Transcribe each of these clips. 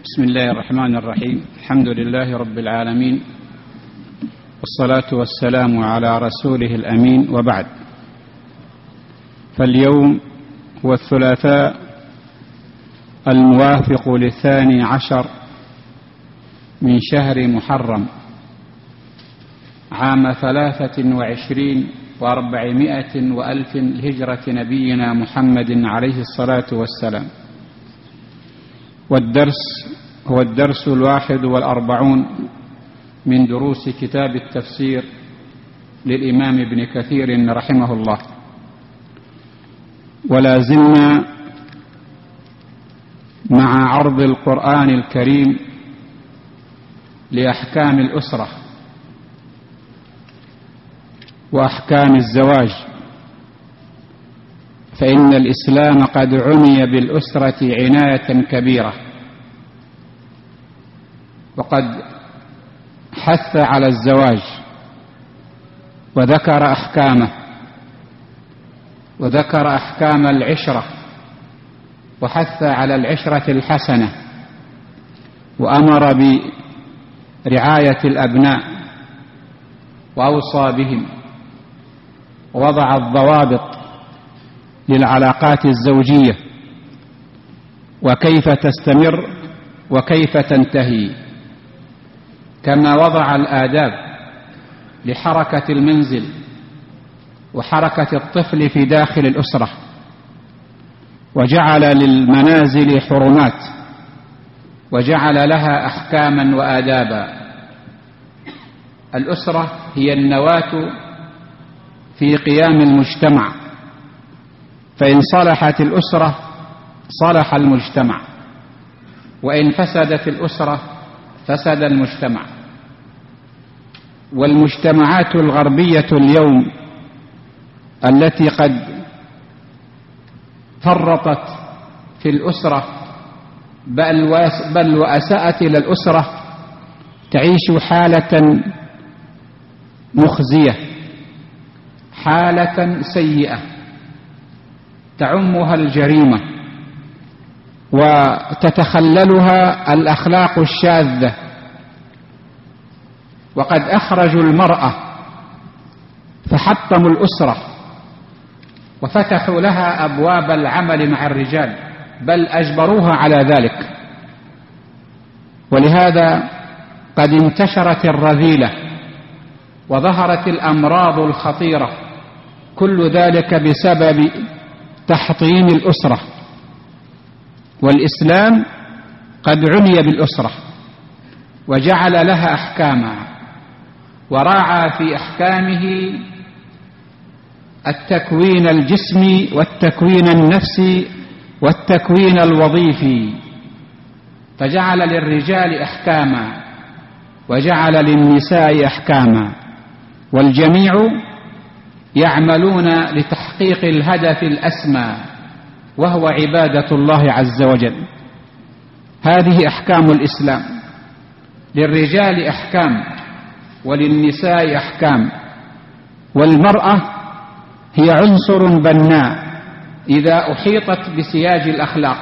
بسم الله الرحمن الرحيم. الحمد لله رب العالمين، والصلاة والسلام على رسوله الأمين، وبعد. فاليوم هو الثلاثاء الموافق ل12 من شهر محرم عام 23 و400 وألف الهجرة نبينا محمد عليه الصلاة والسلام. والدرس هو الدرس 41 من دروس كتاب التفسير للإمام ابن كثير رحمه الله. ولا زلنا مع عرض القرآن الكريم لأحكام الأسرة وأحكام الزواج، فإن الإسلام قد عني بالأسرة عناية كبيرة، وقد حث على الزواج وذكر أحكامه، وذكر أحكام العشرة، وحث على العشرة الحسنة، وأمر برعاية الأبناء وأوصى بهم، ووضع الضوابط للعلاقات الزوجية وكيف تستمر وكيف تنتهي، كما وضع الآداب لحركة المنزل وحركة الطفل في داخل الأسرة، وجعل للمنازل حرمات، وجعل لها أحكاما وآدابا. الأسرة هي النواة في قيام المجتمع، فإن صلحت الأسرة صلح المجتمع، وإن فسدت الأسرة فسد المجتمع. والمجتمعات الغربية اليوم التي قد فرطت في الأسرة بل وأساءت إلى الأسرة تعيش حالة مخزية، حالة سيئة تعمها الجريمة وتتخللها الأخلاق الشاذة. وقد أخرجوا المرأة فحطموا الأسرة وفتحوا لها أبواب العمل مع الرجال، بل أجبروها على ذلك. ولهذا قد انتشرت الرذيلة وظهرت الأمراض الخطيرة، كل ذلك بسبب تحطيم الأسرة. والإسلام قد عني بالأسرة وجعل لها أحكاما، وراعى في أحكامه التكوين الجسمي والتكوين النفسي والتكوين الوظيفي، فجعل للرجال أحكاما وجعل للنساء أحكاما، والجميع يعملون لتحقيق الهدف الأسمى، وهو عبادة الله عز وجل. هذه أحكام الإسلام. للرجال أحكام وللنساء أحكام. والمرأة هي عنصر بناء إذا أحيطت بسياج الأخلاق،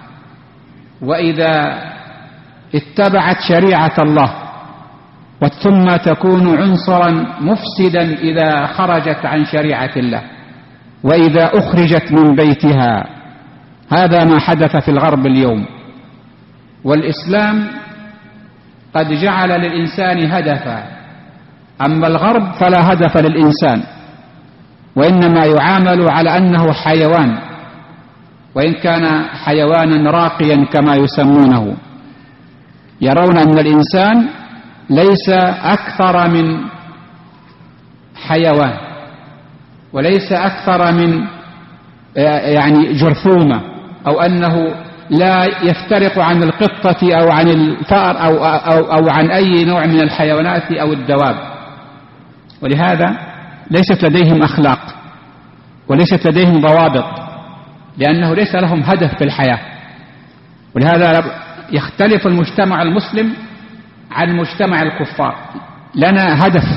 وإذا اتبعت شريعة الله، ثم تكون عنصرا مفسدا إذا خرجت عن شريعة الله وإذا أخرجت من بيتها. هذا ما حدث في الغرب اليوم. والإسلام قد جعل للإنسان هدفا، أما الغرب فلا هدف للإنسان، وإنما يعامل على أنه حيوان، وإن كان حيوانا راقيا كما يسمونه. يرون أن الإنسان ليس أكثر من حيوان، وليس أكثر من جرثومة، أو أنه لا يفترق عن القطة أو عن الفأر أو عن أي نوع من الحيوانات أو الدواب. ولهذا ليست لديهم أخلاق وليست لديهم ضوابط، لأنه ليس لهم هدف في الحياة. ولهذا يختلف المجتمع المسلم عن مجتمع الكفار. لنا هدف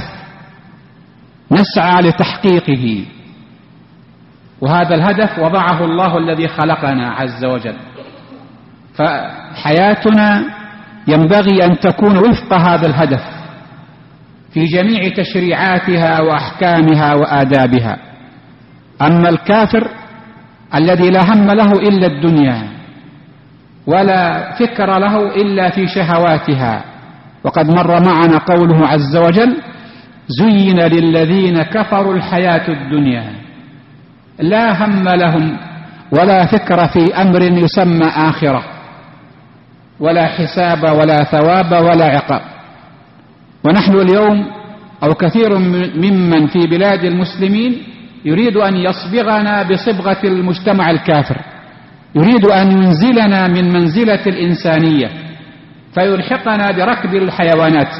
نسعى لتحقيقه، وهذا الهدف وضعه الله الذي خلقنا عز وجل. فحياتنا ينبغي أن تكون وفق هذا الهدف في جميع تشريعاتها وأحكامها وآدابها. أما الكافر الذي لا هم له إلا الدنيا ولا فكر له إلا في شهواتها، وقد مر معنا قوله عز وجل: زين للذين كفروا الحياة الدنيا، لا هم لهم ولا فكر في أمر يسمى آخرة، ولا حساب ولا ثواب ولا عقاب. ونحن اليوم أو كثير ممن في بلاد المسلمين يريد أن يصبغنا بصبغة المجتمع الكافر، يريد أن ينزلنا من منزلة الإنسانية فيلحقنا بركب الحيوانات،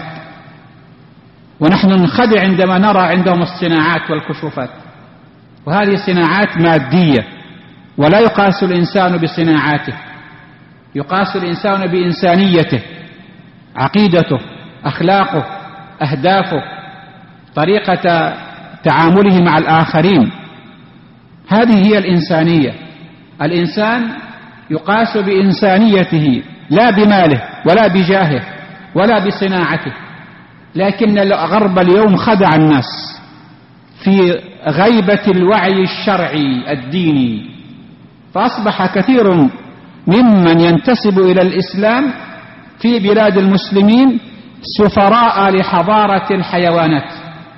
ونحن ننخدع عندما نرى عندهم الصناعات والكشوفات، وهذه صناعات مادية، ولا يقاس الإنسان بصناعاته، يقاس الإنسان بإنسانيته، عقيدته، أخلاقه، أهدافه، طريقة تعامله مع الآخرين. هذه هي الإنسانية. الإنسان يقاس بإنسانيته لا بماله ولا بجاهه ولا بصناعته. لكن الغرب اليوم خدع الناس في غيبة الوعي الشرعي الديني، فأصبح كثير ممن ينتسب إلى الإسلام في بلاد المسلمين سفراء لحضارة الحيوانات.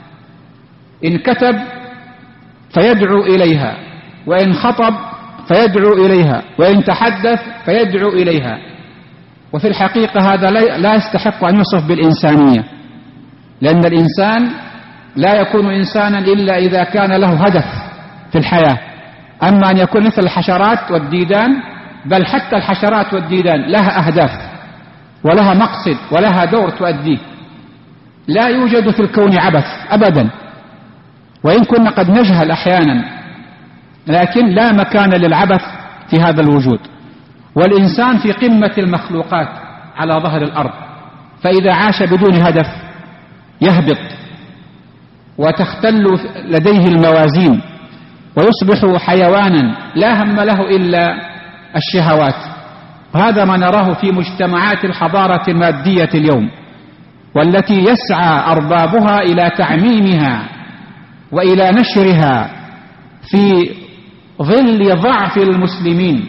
إن كتب فيدعو إليها، وإن خطب فيدعو إليها، وإن تحدث فيدعو إليها. وفي الحقيقة هذا لا يستحق أن يوصف بالإنسانية، لأن الإنسان لا يكون إنسانا إلا إذا كان له هدف في الحياة. أما أن يكون مثل الحشرات والديدان، بل حتى الحشرات والديدان لها أهداف ولها مقصد ولها دور تؤديه. لا يوجد في الكون عبث أبدا، وإن كنا قد نجهل أحيانا، لكن لا مكان للعبث في هذا الوجود. والإنسان في قمة المخلوقات على ظهر الأرض، فإذا عاش بدون هدف يهبط وتختل لديه الموازين ويصبح حيوانا لا هم له إلا الشهوات. وهذا ما نراه في مجتمعات الحضارة المادية اليوم، والتي يسعى أربابها إلى تعميمها وإلى نشرها في ظل ضعف المسلمين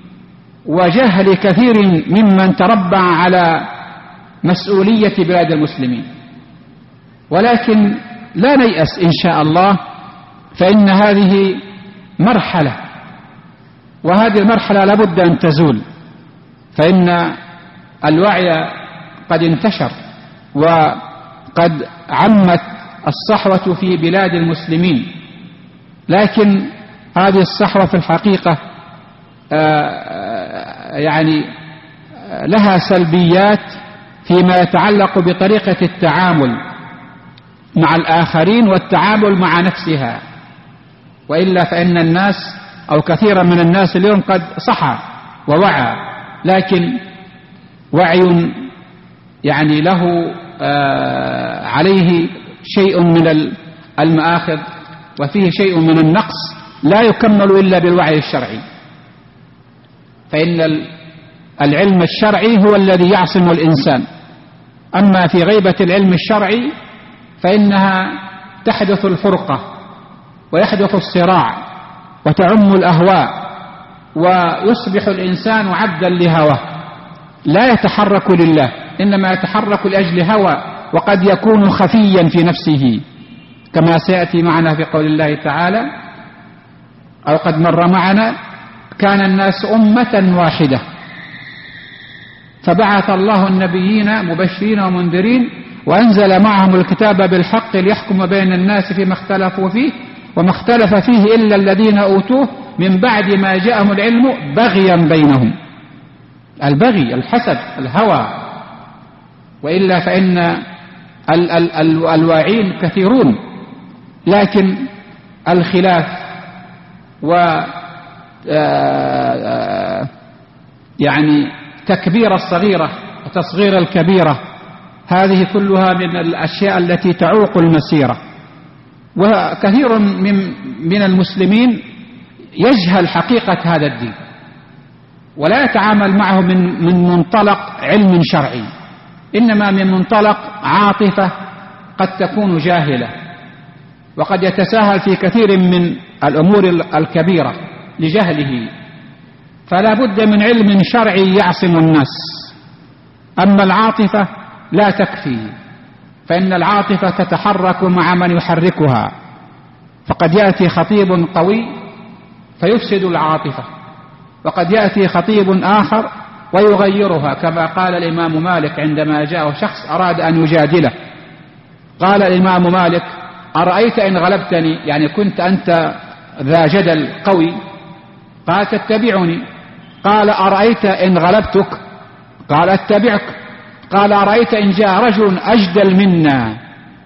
وجهل كثير ممن تربع على مسؤولية بلاد المسلمين. ولكن لا نيأس إن شاء الله، فإن هذه مرحلة، وهذه المرحلة لابد أن تزول، فإن الوعي قد انتشر وقد عمت الصحوة في بلاد المسلمين. لكن هذه الصحوة في الحقيقة يعني لها سلبيات فيما يتعلق بطريقة التعامل مع الآخرين والتعامل مع نفسها. وإلا فإن الناس أو كثيرا من الناس اليوم قد صحى ووعى، لكن وعي يعني له عليه شيء من المآخذ وفيه شيء من النقص لا يكمل إلا بالوعي الشرعي. فإن العلم الشرعي هو الذي يعصم الإنسان، أما في غيبة العلم الشرعي فإنها تحدث الفرقة ويحدث الصراع وتعم الأهواء، ويصبح الإنسان عبدا لهواه لا يتحرك لله، إنما يتحرك لأجل هوى، وقد يكون خفيا في نفسه، كما سيأتي معنا في قول الله تعالى أو قد مر معنا: كان الناس أمة واحدة فبعث الله النبيين مبشرين ومنذرين وأنزل معهم الكتاب بالحق ليحكم بين الناس فيما اختلفوا فيه وما اختلف فيه إلا الذين أوتوه من بعد ما جاءهم العلم بغيا بينهم. البغي، الحسد، الهوى. وإلا فإن الواعين كثيرون، لكن الخلاف و يعني تكبير الصغيرة وتصغير الكبيرة، هذه كلها من الأشياء التي تعوق المسيرة. وكثير من المسلمين يجهل حقيقة هذا الدين، ولا يتعامل معه من منطلق علم شرعي، إنما من منطلق عاطفة قد تكون جاهلة، وقد يتساهل في كثير من الأمور الكبيرة لجهله، فلا بد من علم شرعي يعصم الناس. أما العاطفة لا تكفي، فإن العاطفة تتحرك مع من يحركها، فقد يأتي خطيب قوي فيفسد العاطفة، وقد يأتي خطيب آخر ويغيرها، كما قال الإمام مالك عندما جاءه شخص أراد أن يجادله، قال الإمام مالك: أرأيت إن غلبتني؟ يعني كنت أنت ذا جدل قوي، قال: تتبعني. قال: أرأيت إن غلبتك؟ قال: أتبعك. قال: أرأيت إن جاء رجل أجدل منا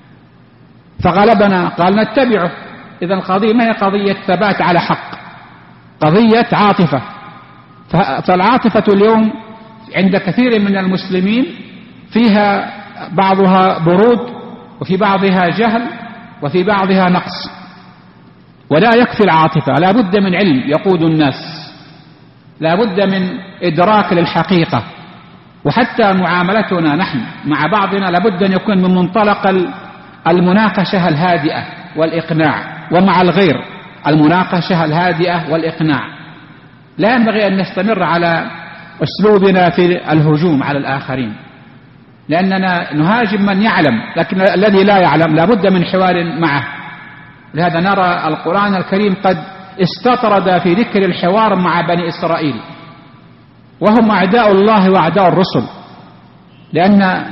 فغلبنا؟ قال: نتبعه. إذا القضية ما هي قضية ثبات على حق، قضية عاطفة. فالعاطفة اليوم عند كثير من المسلمين فيها بعضها برود، وفي بعضها جهل، وفي بعضها نقص. ولا يكفي العاطفة، لا بد من علم يقود الناس، لا بد من إدراك للحقيقة. وحتى معاملتنا نحن مع بعضنا لا بد أن يكون من منطلق المناقشة الهادئة والإقناع، ومع الغير المناقشة الهادئة والإقناع. لا ينبغي أن نستمر على أسلوبنا في الهجوم على الآخرين، لأننا نهاجم من يعلم، لكن الذي لا يعلم لا بد من حوار معه. لهذا نرى القرآن الكريم قد استطرد في ذكر الحوار مع بني إسرائيل، وهم أعداء الله وأعداء الرسل، لأن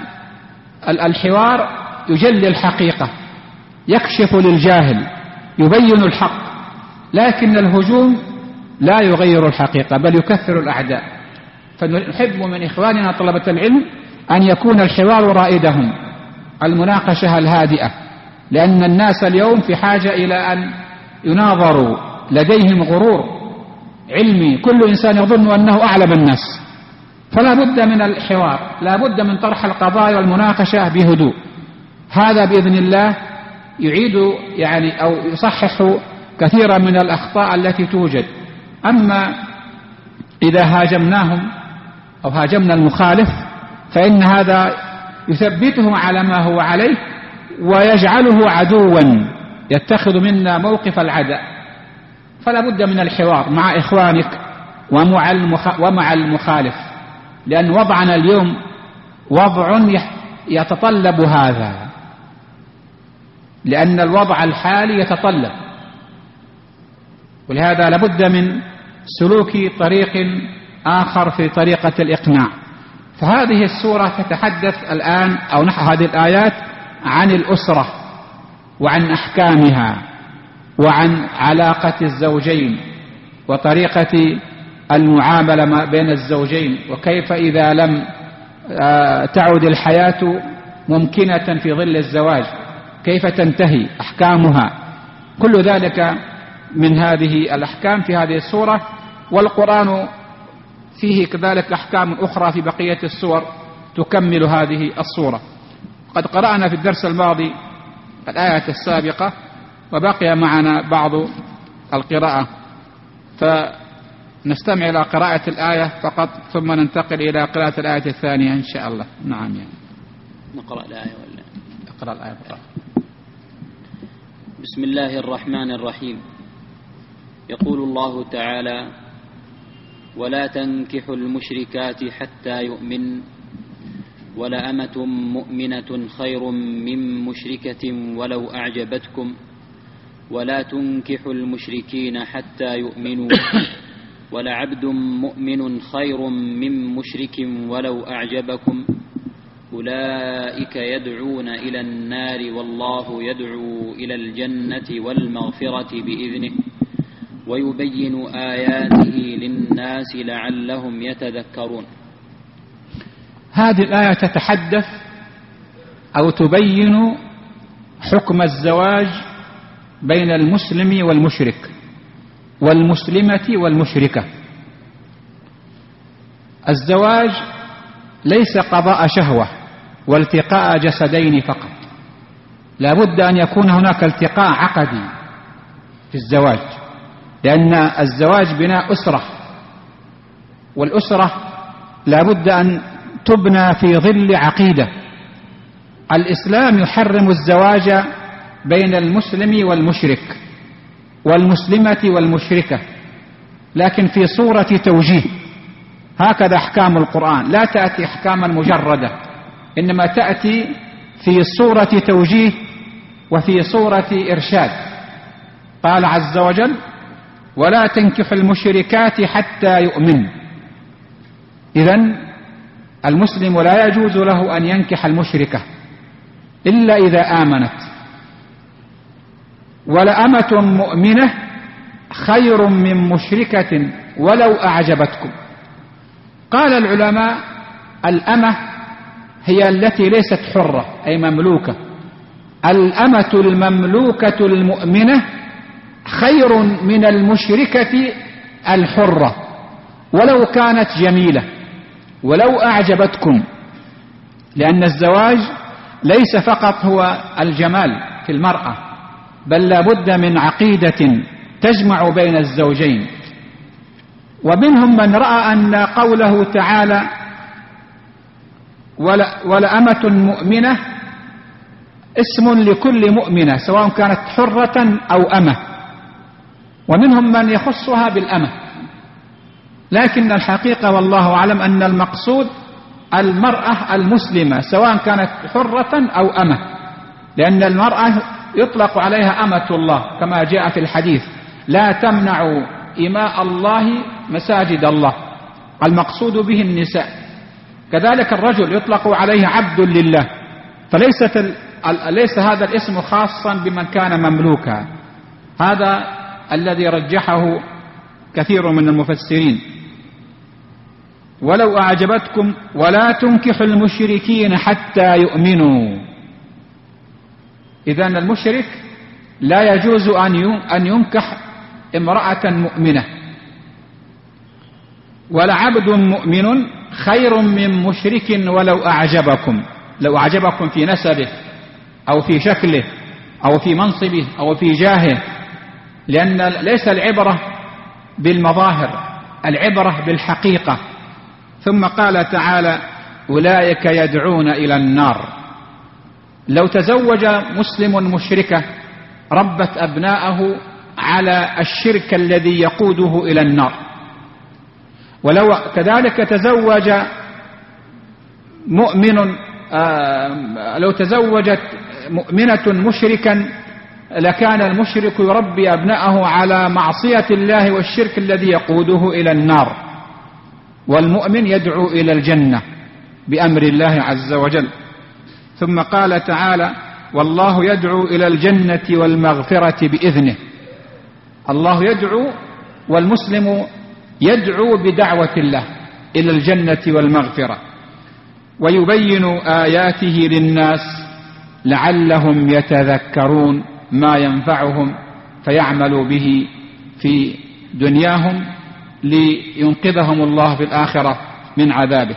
الحوار يجلي الحقيقة، يكشف للجاهل، يبين الحق، لكن الهجوم لا يغير الحقيقة بل يكثر الأعداء. فنحب من إخواننا طلبة العلم أن يكون الحوار رائدهم، المناقشة الهادئة، لأن الناس اليوم في حاجة إلى أن يناظروا، لديهم غرور علمي، كل إنسان يظن أنه أعلم الناس، فلا بد من الحوار، لا بد من طرح القضايا والمناقشة بهدوء. هذا بإذن الله يعيد يعني أو يصحح كثيرا من الأخطاء التي توجد. أما إذا هاجمناهم أو هاجمنا المخالف فإن هذا يثبته على ما هو عليه ويجعله عدوا يتخذ منا موقف العداء. فلا بد من الحوار مع إخوانك ومع المخالف، لأن وضعنا اليوم وضع يتطلب هذا، لأن الوضع الحالي يتطلب، ولهذا لابد من سلوك طريق آخر في طريقة الإقناع. فهذه السورة تتحدث الآن أو هذه الآيات عن الأسرة وعن أحكامها وعن علاقة الزوجين وطريقة المعاملة بين الزوجين، وكيف إذا لم تعد الحياة ممكنة في ظل الزواج كيف تنتهي أحكامها. كل ذلك من هذه الأحكام في هذه السورة، والقرآن فيه كذلك أحكام أخرى في بقية السور تكمل هذه السورة. قد قرأنا في الدرس الماضي الآية السابقة وبقي معنا بعض القراءة، فنستمع إلى قراءة الآية فقط ثم ننتقل إلى قراءة الآية الثانية إن شاء الله. نعم، يعني نقرأ الآية ولا نقرأ الآية فقط. بسم الله الرحمن الرحيم. يقول الله تعالى: ولا تنكحوا المشركات حتى يؤمن، ولأمة مؤمنة خير من مشركة ولو أعجبتكم، ولا تنكحوا المشركين حتى يؤمنوا، ولعبد مؤمن خير من مشرك ولو أعجبكم، أولئك يدعون إلى النار والله يدعو إلى الجنة والمغفرة بإذنه، ويبين آياته للناس لعلهم يتذكرون. هذه الآية تتحدث أو تبين حكم الزواج بين المسلم والمشرك والمسلمة والمشركة. الزواج ليس قضاء شهوة والتقاء جسدين فقط، لا بد أن يكون هناك التقاء عقدي في الزواج، لأن الزواج بناء أسرة، والأسرة لا بد أن تبنى في ظل عقيدة. الإسلام يحرم الزواج بين المسلم والمشرك والمسلمة والمشركة، لكن في صورة توجيه، هكذا أحكام القرآن، لا تأتي أحكاما مجردة، إنما تأتي في صورة توجيه وفي صورة إرشاد. قال عز وجل: ولا تنكحوا المشركات حتى يؤمن. إذن المسلم لا يجوز له أن ينكح المشركة إلا إذا آمنت. ولأمة مؤمنة خير من مشركة ولو أعجبتكم. قال العلماء: الأمة هي التي ليست حرة أي مملوكة. الأمة المملوكة المؤمنة خير من المشركة الحرة ولو كانت جميلة ولو أعجبتكم، لأن الزواج ليس فقط هو الجمال في المرأة، بل لا بد من عقيدة تجمع بين الزوجين. ومنهم من رأى أن قوله تعالى ولأمة مؤمنة اسم لكل مؤمنة سواء كانت حرة أو أمة، ومنهم من يخصها بالأمة، لكن الحقيقة والله أعلم أن المقصود المرأة المسلمة سواء كانت حرة أو أمة، لأن المرأة يطلق عليها أمة الله كما جاء في الحديث: لا تمنعوا إماء الله مساجد الله، المقصود به النساء. كذلك الرجل يطلق عليه عبد لله، فليس هذا الاسم خاصا بمن كان مملوكا. هذا الذي رجحه كثير من المفسرين. ولو أعجبتكم ولا تنكحوا المشركين حتى يؤمنوا. إذن المشرك لا يجوز أن ينكح امرأة مؤمنة. ولعبد مؤمن خير من مشرك ولو أعجبكم، لو أعجبكم في نسبه أو في شكله أو في منصبه أو في جاهه، لأن ليس العبرة بالمظاهر، العبرة بالحقيقة. ثم قال تعالى: أولئك يدعون إلى النار. لو تزوج مسلم مشركة ربت أبناءه على الشرك الذي يقوده إلى النار. ولو كذلك تزوج لو تزوجت مؤمنة مشركا لكان المشرك يربي أبناءه على معصية الله والشرك الذي يقوده إلى النار، والمؤمن يدعو إلى الجنة بأمر الله عز وجل. ثم قال تعالى: والله يدعو إلى الجنة والمغفرة بإذنه. الله يدعو والمسلم يدعو بدعوة الله إلى الجنة والمغفرة، ويبين آياته للناس لعلهم يتذكرون ما ينفعهم فيعملوا به في دنياهم لينقذهم الله في الآخرة من عذابه.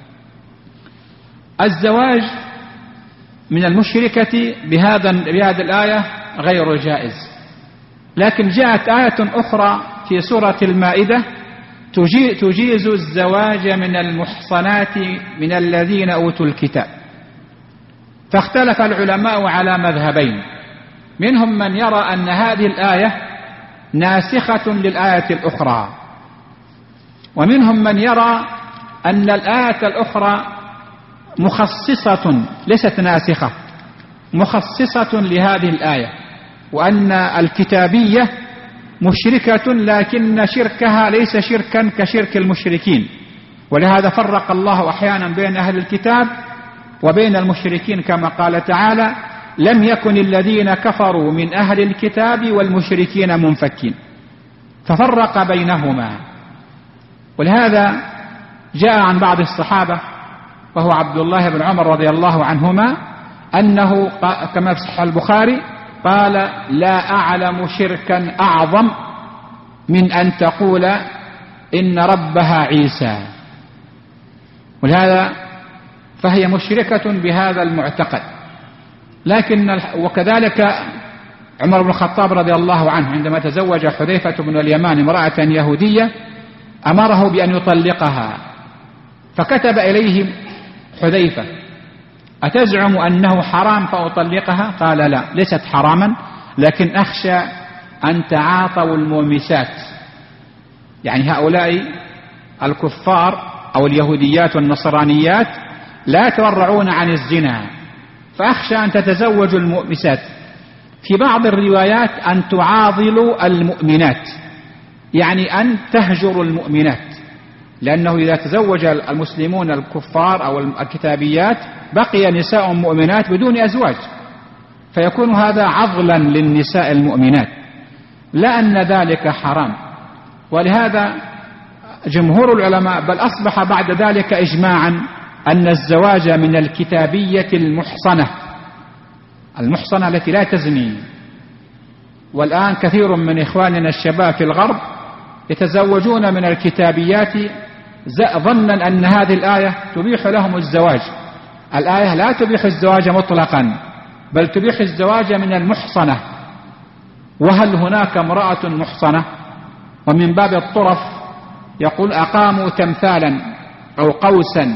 الزواج من المشركة بهذه الآية غير جائز، لكن جاءت آية أخرى في سورة المائدة تجيز الزواج من المحصنات من الذين أوتوا الكتاب. فاختلف العلماء على مذهبين، منهم من يرى أن هذه الآية ناسخة للآية الأخرى، ومنهم من يرى أن الآية الأخرى مخصصة ليست ناسخة، مخصصة لهذه الآية، وأن الكتابية مشركة لكن شركها ليس شركا كشرك المشركين. ولهذا فرق الله أحيانا بين أهل الكتاب وبين المشركين كما قال تعالى: لم يكن الذين كفروا من أهل الكتاب والمشركين منفكين، ففرق بينهما. ولهذا جاء عن بعض الصحابة وهو عبد الله بن عمر رضي الله عنهما أنه كما في صحيح البخاري قال: لا أعلم شركا أعظم من أن تقول إن ربها عيسى. ولهذا فهي مشركة بهذا المعتقد. وكذلك عمر بن الخطاب رضي الله عنه عندما تزوج حذيفة بن اليمان امرأة يهودية أمره بأن يطلقها، فكتب إليهم حذيفة: أتزعم أنه حرام فأطلقها؟ قال: لا، ليست حراما، لكن أخشى أن تعاطوا المومسات، يعني هؤلاء الكفار أو اليهوديات والنصرانيات لا يتورعون عن الزنا، فأخشى أن تتزوجوا المؤمسات. في بعض الروايات أن تعاضلوا المؤمنات، يعني أن تهجروا المؤمنات، لأنه إذا تزوج المسلمون الكفار أو الكتابيات بقي نساء مؤمنات بدون أزواج، فيكون هذا عضلا للنساء المؤمنات، لا أن ذلك حرام. ولهذا جمهور العلماء، بل أصبح بعد ذلك إجماعا، أن الزواج من الكتابية المحصنة التي لا تزني. والآن كثير من إخواننا الشباب في الغرب يتزوجون من الكتابيات ظنا أن هذه الآية تبيح لهم الزواج. الآية لا تبيح الزواج مطلقا، بل تبيح الزواج من المحصنة. وهل هناك امرأة محصنة؟ ومن باب الطرف يقول: أقاموا تمثالا أو قوسا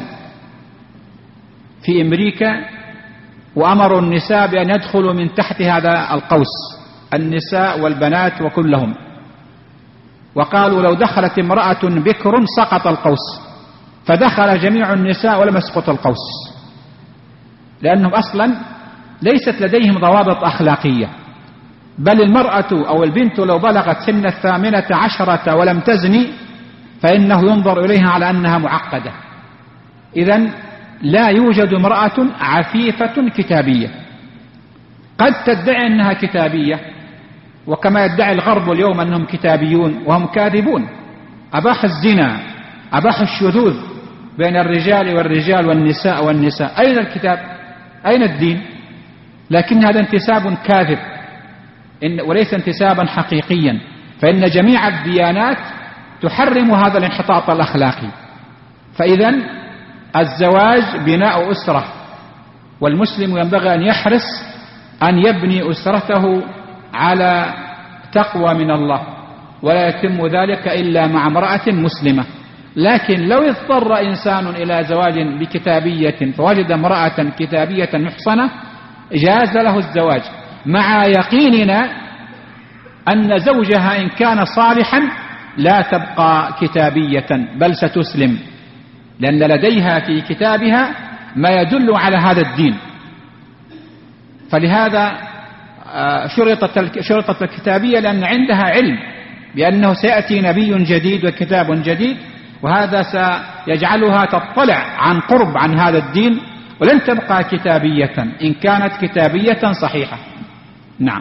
في أمريكا وأمروا النساء بأن يدخلوا من تحت هذا القوس، النساء والبنات وكلهم، وقالوا لو دخلت امرأة بكر سقط القوس، فدخل جميع النساء ولم يسقط القوس، لأنهم أصلا ليست لديهم ضوابط أخلاقية. بل المرأة أو البنت لو بلغت سن 18 ولم تزني فإنه ينظر إليها على أنها معقدة. إذن لا يوجد امرأة عفيفة كتابية. قد تدعي أنها كتابية، وكما يدعي الغرب اليوم أنهم كتابيون وهم كاذبون. أباح الزنا، أباح الشذوذ بين الرجال والرجال والنساء والنساء. أين الكتاب؟ أين الدين؟ لكن هذا انتساب كاذب وليس انتسابا حقيقيا، فإن جميع الديانات تحرم هذا الانحطاط الأخلاقي. فإذن الزواج بناء أسرة، والمسلم ينبغي أن يحرص أن يبني أسرته على تقوى من الله، ولا يتم ذلك إلا مع امرأة مسلمة. لكن لو اضطر إنسان إلى زواج بكتابية فوجد امرأة كتابية محصنة جاز له الزواج، مع يقيننا أن زوجها إن كان صالحا لا تبقى كتابية بل ستسلم، لأن لديها في كتابها ما يدل على هذا الدين. فلهذا شرطت الكتابية، لأن عندها علم بأنه سيأتي نبي جديد وكتاب جديد، وهذا سيجعلها تطلع عن قرب عن هذا الدين، ولن تبقى كتابية إن كانت كتابية صحيحة. نعم.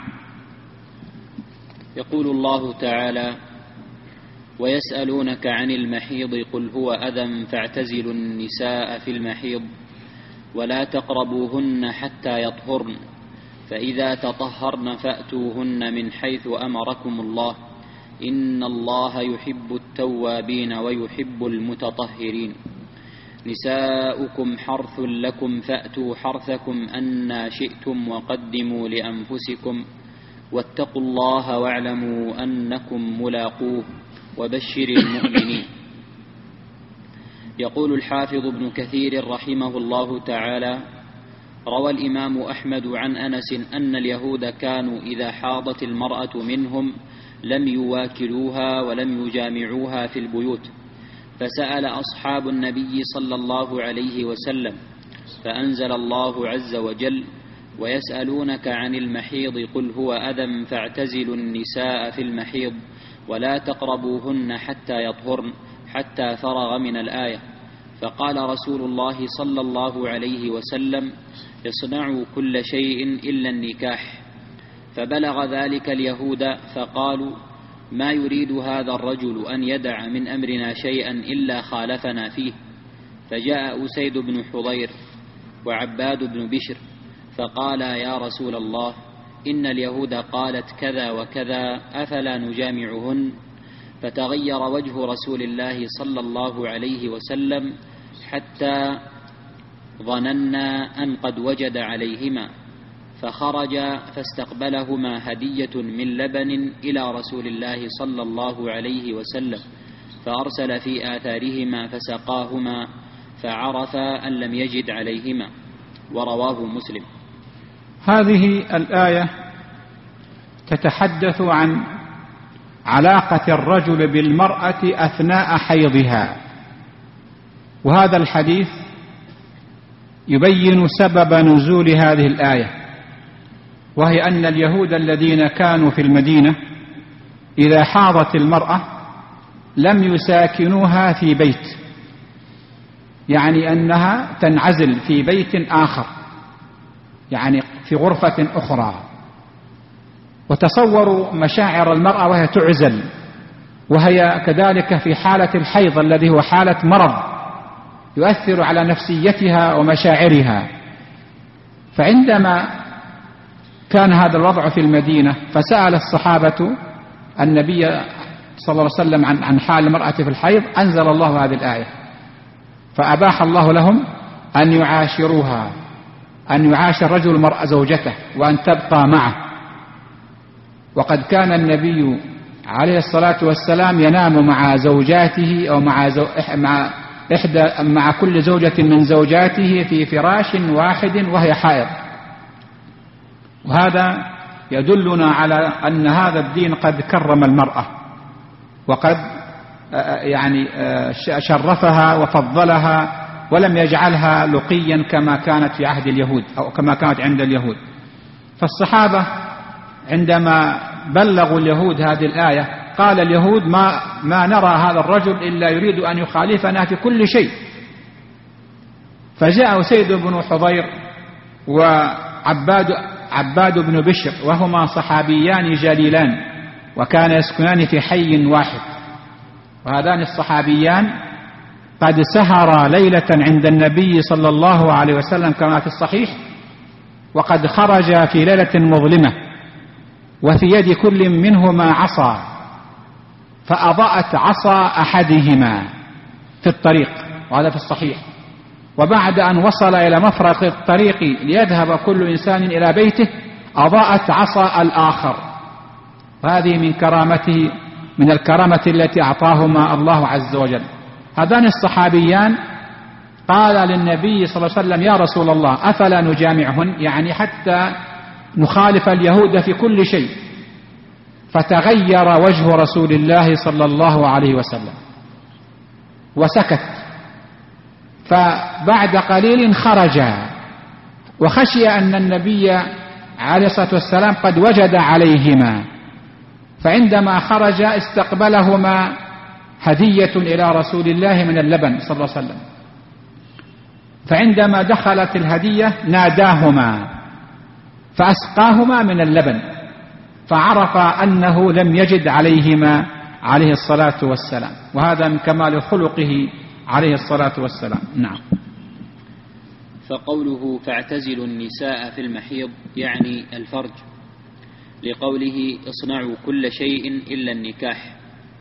يقول الله تعالى: ويسألونك عن المحيض قل هو أذى فاعتزلوا النساء في المحيض ولا تقربوهن حتى يطهرن فإذا تطهرن فأتوهن من حيث أمركم الله إن الله يحب التوابين ويحب المتطهرين. نساؤكم حرث لكم فأتوا حرثكم أنى شئتم وقدموا لأنفسكم واتقوا الله واعلموا أنكم ملاقوه وبشر المؤمنين. يقول الحافظ ابن كثير رحمه الله تعالى: روى الإمام أحمد عن أنس أن اليهود كانوا إذا حاضت المرأة منهم لم يواكلوها ولم يجامعوها في البيوت، فسأل أصحاب النبي صلى الله عليه وسلم فأنزل الله عز وجل: ويسألونك عن المحيض قل هو أذى فاعتزلوا النساء في المحيض ولا تقربوهن حتى يطهرن حتى فرغ من الآية. فقال رسول الله صلى الله عليه وسلم: اصنعوا كل شيء إلا النكاح. فبلغ ذلك اليهود فقالوا: ما يريد هذا الرجل أن يدع من أمرنا شيئا إلا خالفنا فيه. فجاء أسيد بن حضير وعباد بن بشر فقالا: يا رسول الله إن اليهود قالت كذا وكذا أفلا نجامعهن؟ فتغير وجه رسول الله صلى الله عليه وسلم حتى ظننا أن قد وجد عليهما، فخرج فاستقبلهما هدية من لبن إلى رسول الله صلى الله عليه وسلم، فأرسل في آثارهما فسقاهما فعرف أن لم يجد عليهما. ورواه مسلم. هذه الآية تتحدث عن علاقة الرجل بالمرأة أثناء حيضها، وهذا الحديث يبين سبب نزول هذه الآية، وهي أن اليهود الذين كانوا في المدينة إذا حاضت المرأة لم يساكنوها في بيت، يعني أنها تنعزل في بيت آخر، يعني في غرفة أخرى. وتصوروا مشاعر المرأة وهي تعزل، وهي كذلك في حالة الحيض الذي هو حالة مرض يؤثر على نفسيتها ومشاعرها. فعندما كان هذا الوضع في المدينة فسأل الصحابة النبي صلى الله عليه وسلم عن حال المرأة في الحيض، أنزل الله هذه الآية، فأباح الله لهم أن يعاشروها، أن يعاشر الرجل المرأة زوجته وأن تبقى معه. وقد كان النبي عليه الصلاة والسلام ينام مع زوجاته أو مع كل زوجة من زوجاته في فراش واحد وهي حائض. وهذا يدلنا على أن هذا الدين قد كرم المرأة، وقد يعني شرفها وفضلها، ولم يجعلها لقيا كما كانت في عهد اليهود أو كما كانت عند اليهود. فالصحابة عندما بلغوا اليهود هذه الآية قال اليهود ما نرى هذا الرجل إلا يريد أن يخالفنا في كل شيء. فجاء سيد بن حضير وعباد بن بشر، وهما صحابيان جليلان وكان يسكنان في حي واحد، وهذان الصحابيان قد سهرا ليلة عند النبي صلى الله عليه وسلم كما في الصحيح، وقد خرج في ليلة مظلمة وفي يد كل منهما عصا، فأضاءت عصا أحدهما في الطريق، وهذا في الصحيح. وبعد أن وصل إلى مفرق الطريق ليذهب كل إنسان إلى بيته أضاءت عصا الآخر. وهذه من كرامته، من الكرامة التي أعطاهما الله عز وجل. هذان الصحابيان قال للنبي صلى الله عليه وسلم: يا رسول الله أفلا نجامعهن، يعني حتى نخالف اليهود في كل شيء. فتغير وجه رسول الله صلى الله عليه وسلم وسكت. فبعد قليل خرج، وخشي أن النبي عليه الصلاة والسلام قد وجد عليهما، فعندما خرج استقبلهما هدية إلى رسول الله من اللبن صلى الله عليه وسلم. فعندما دخلت الهدية ناداهما فأسقاهما من اللبن، فعرف أنه لم يجد عليهما عليه الصلاة والسلام. وهذا من كمال خلقه عليه الصلاة والسلام. نعم. فقوله فاعتزلوا النساء في المحيض يعني الفرج، لقوله اصنعوا كل شيء إلا النكاح.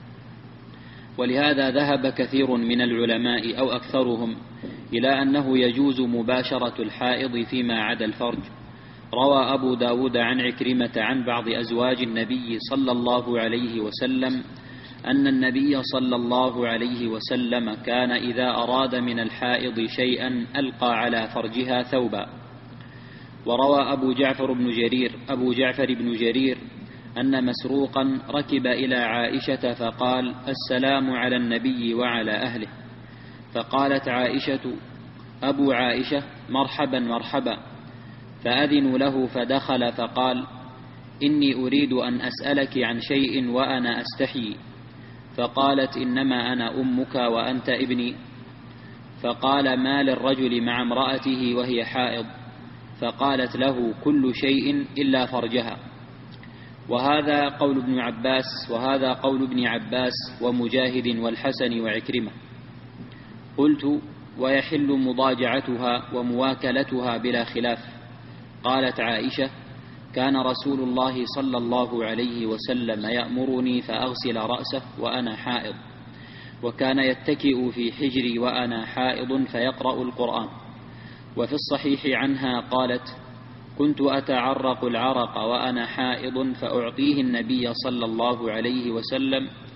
ولهذا ذهب كثير من العلماء أو أكثرهم إلى أنه يجوز مباشرة الحائض فيما عدا الفرج. روى أبو داود عن عكرمة عن بعض أزواج النبي صلى الله عليه وسلم أن النبي صلى الله عليه وسلم كان إذا أراد من الحائض شيئا ألقى على فرجها ثوبا. وروى أبو جعفر بن جرير أن مسروقا ركب إلى عائشة فقال: السلام على النبي وعلى أهله. فقالت عائشة: أبو عائشة مرحبا مرحبا. فأذنوا له فدخل فقال: إني أريد أن أسألك عن شيء وأنا أستحيي. فقالت: إنما أنا أمك وأنت ابني. فقال: ما للرجل مع امرأته وهي حائض؟ فقالت له: كل شيء إلا فرجها. وهذا قول ابن عباس ومجاهد والحسن وعكرمة. قلت: ويحل مضاجعتها ومواكلتها بلا خلاف. قالت عائشة: كان رسول الله صلى الله عليه وسلم يأمرني فأغسل رأسه وأنا حائض، وكان يتكئ في حجري وأنا حائض فيقرأ القرآن. وفي الصحيح عنها قالت: كنت أتعرق العرق وأنا حائض فأعطيه النبي صلى الله عليه وسلم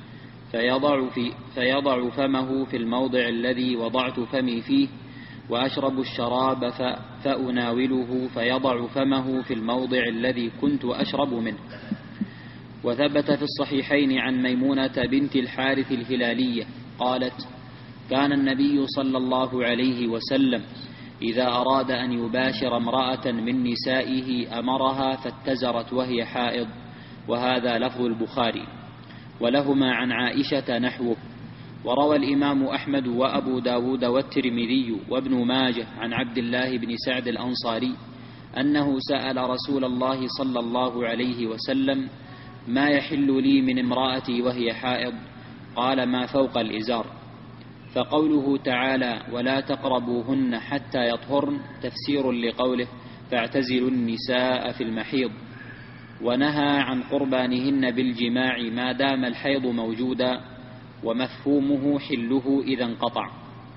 فيضع فمه في الموضع الذي وضعت فمي فيه، وأشرب الشراب فأناوله فيضع فمه في الموضع الذي كنت أشرب منه. وثبت في الصحيحين عن ميمونة بنت الحارث الهلالية قالت: كان النبي صلى الله عليه وسلم إذا أراد أن يباشر امرأة من نسائه أمرها فاتزرت وهي حائض. وهذا لفظ البخاري، ولهما عن عائشة نحوه. وروى الإمام أحمد وأبو داود والترمذي وابن ماجه عن عبد الله بن سعد الأنصاري أنه سأل رسول الله صلى الله عليه وسلم: ما يحل لي من امرأتي وهي حائض؟ قال: ما فوق الإزار. فقوله تعالى: ولا تقربوهن حتى يطهرن تفسير لقوله: فاعتزلوا النساء في المحيض. ونهى عن قربانهن بالجماع ما دام الحيض موجودا، ومفهومه حله إذا انقطع.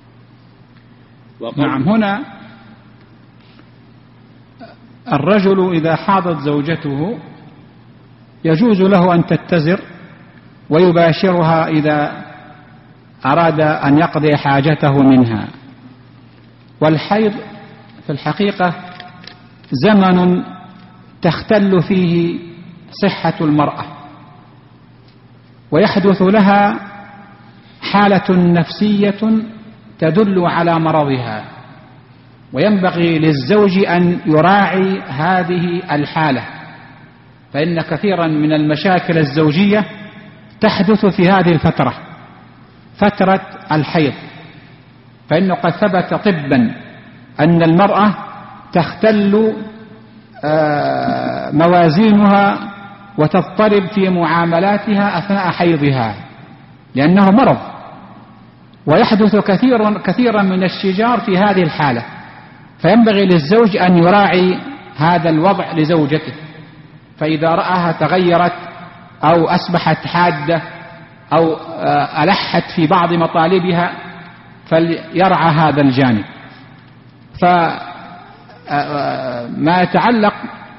نعم، هنا الرجل إذا حاضت زوجته يجوز له أن تتزر ويباشرها إذا أراد أن يقضي حاجته منها. والحيض في الحقيقة زمن تختل فيه صحة المرأة، ويحدث لها حالة نفسية تدل على مرضها، وينبغي للزوج أن يراعي هذه الحالة، فإن كثيرا من المشاكل الزوجية تحدث في هذه الفترة، فترة الحيض. فإنه قد ثبت طبا أن المرأة تختل موازينها وتضطرب في معاملاتها أثناء حيضها، لأنه مرض، ويحدث كثيرا من الشجار في هذه الحالة. فينبغي للزوج أن يراعي هذا الوضع لزوجته، فإذا رآها تغيرت أو أصبحت حادة أو ألحت في بعض مطالبها فليرعى هذا الجانب. فما يتعلق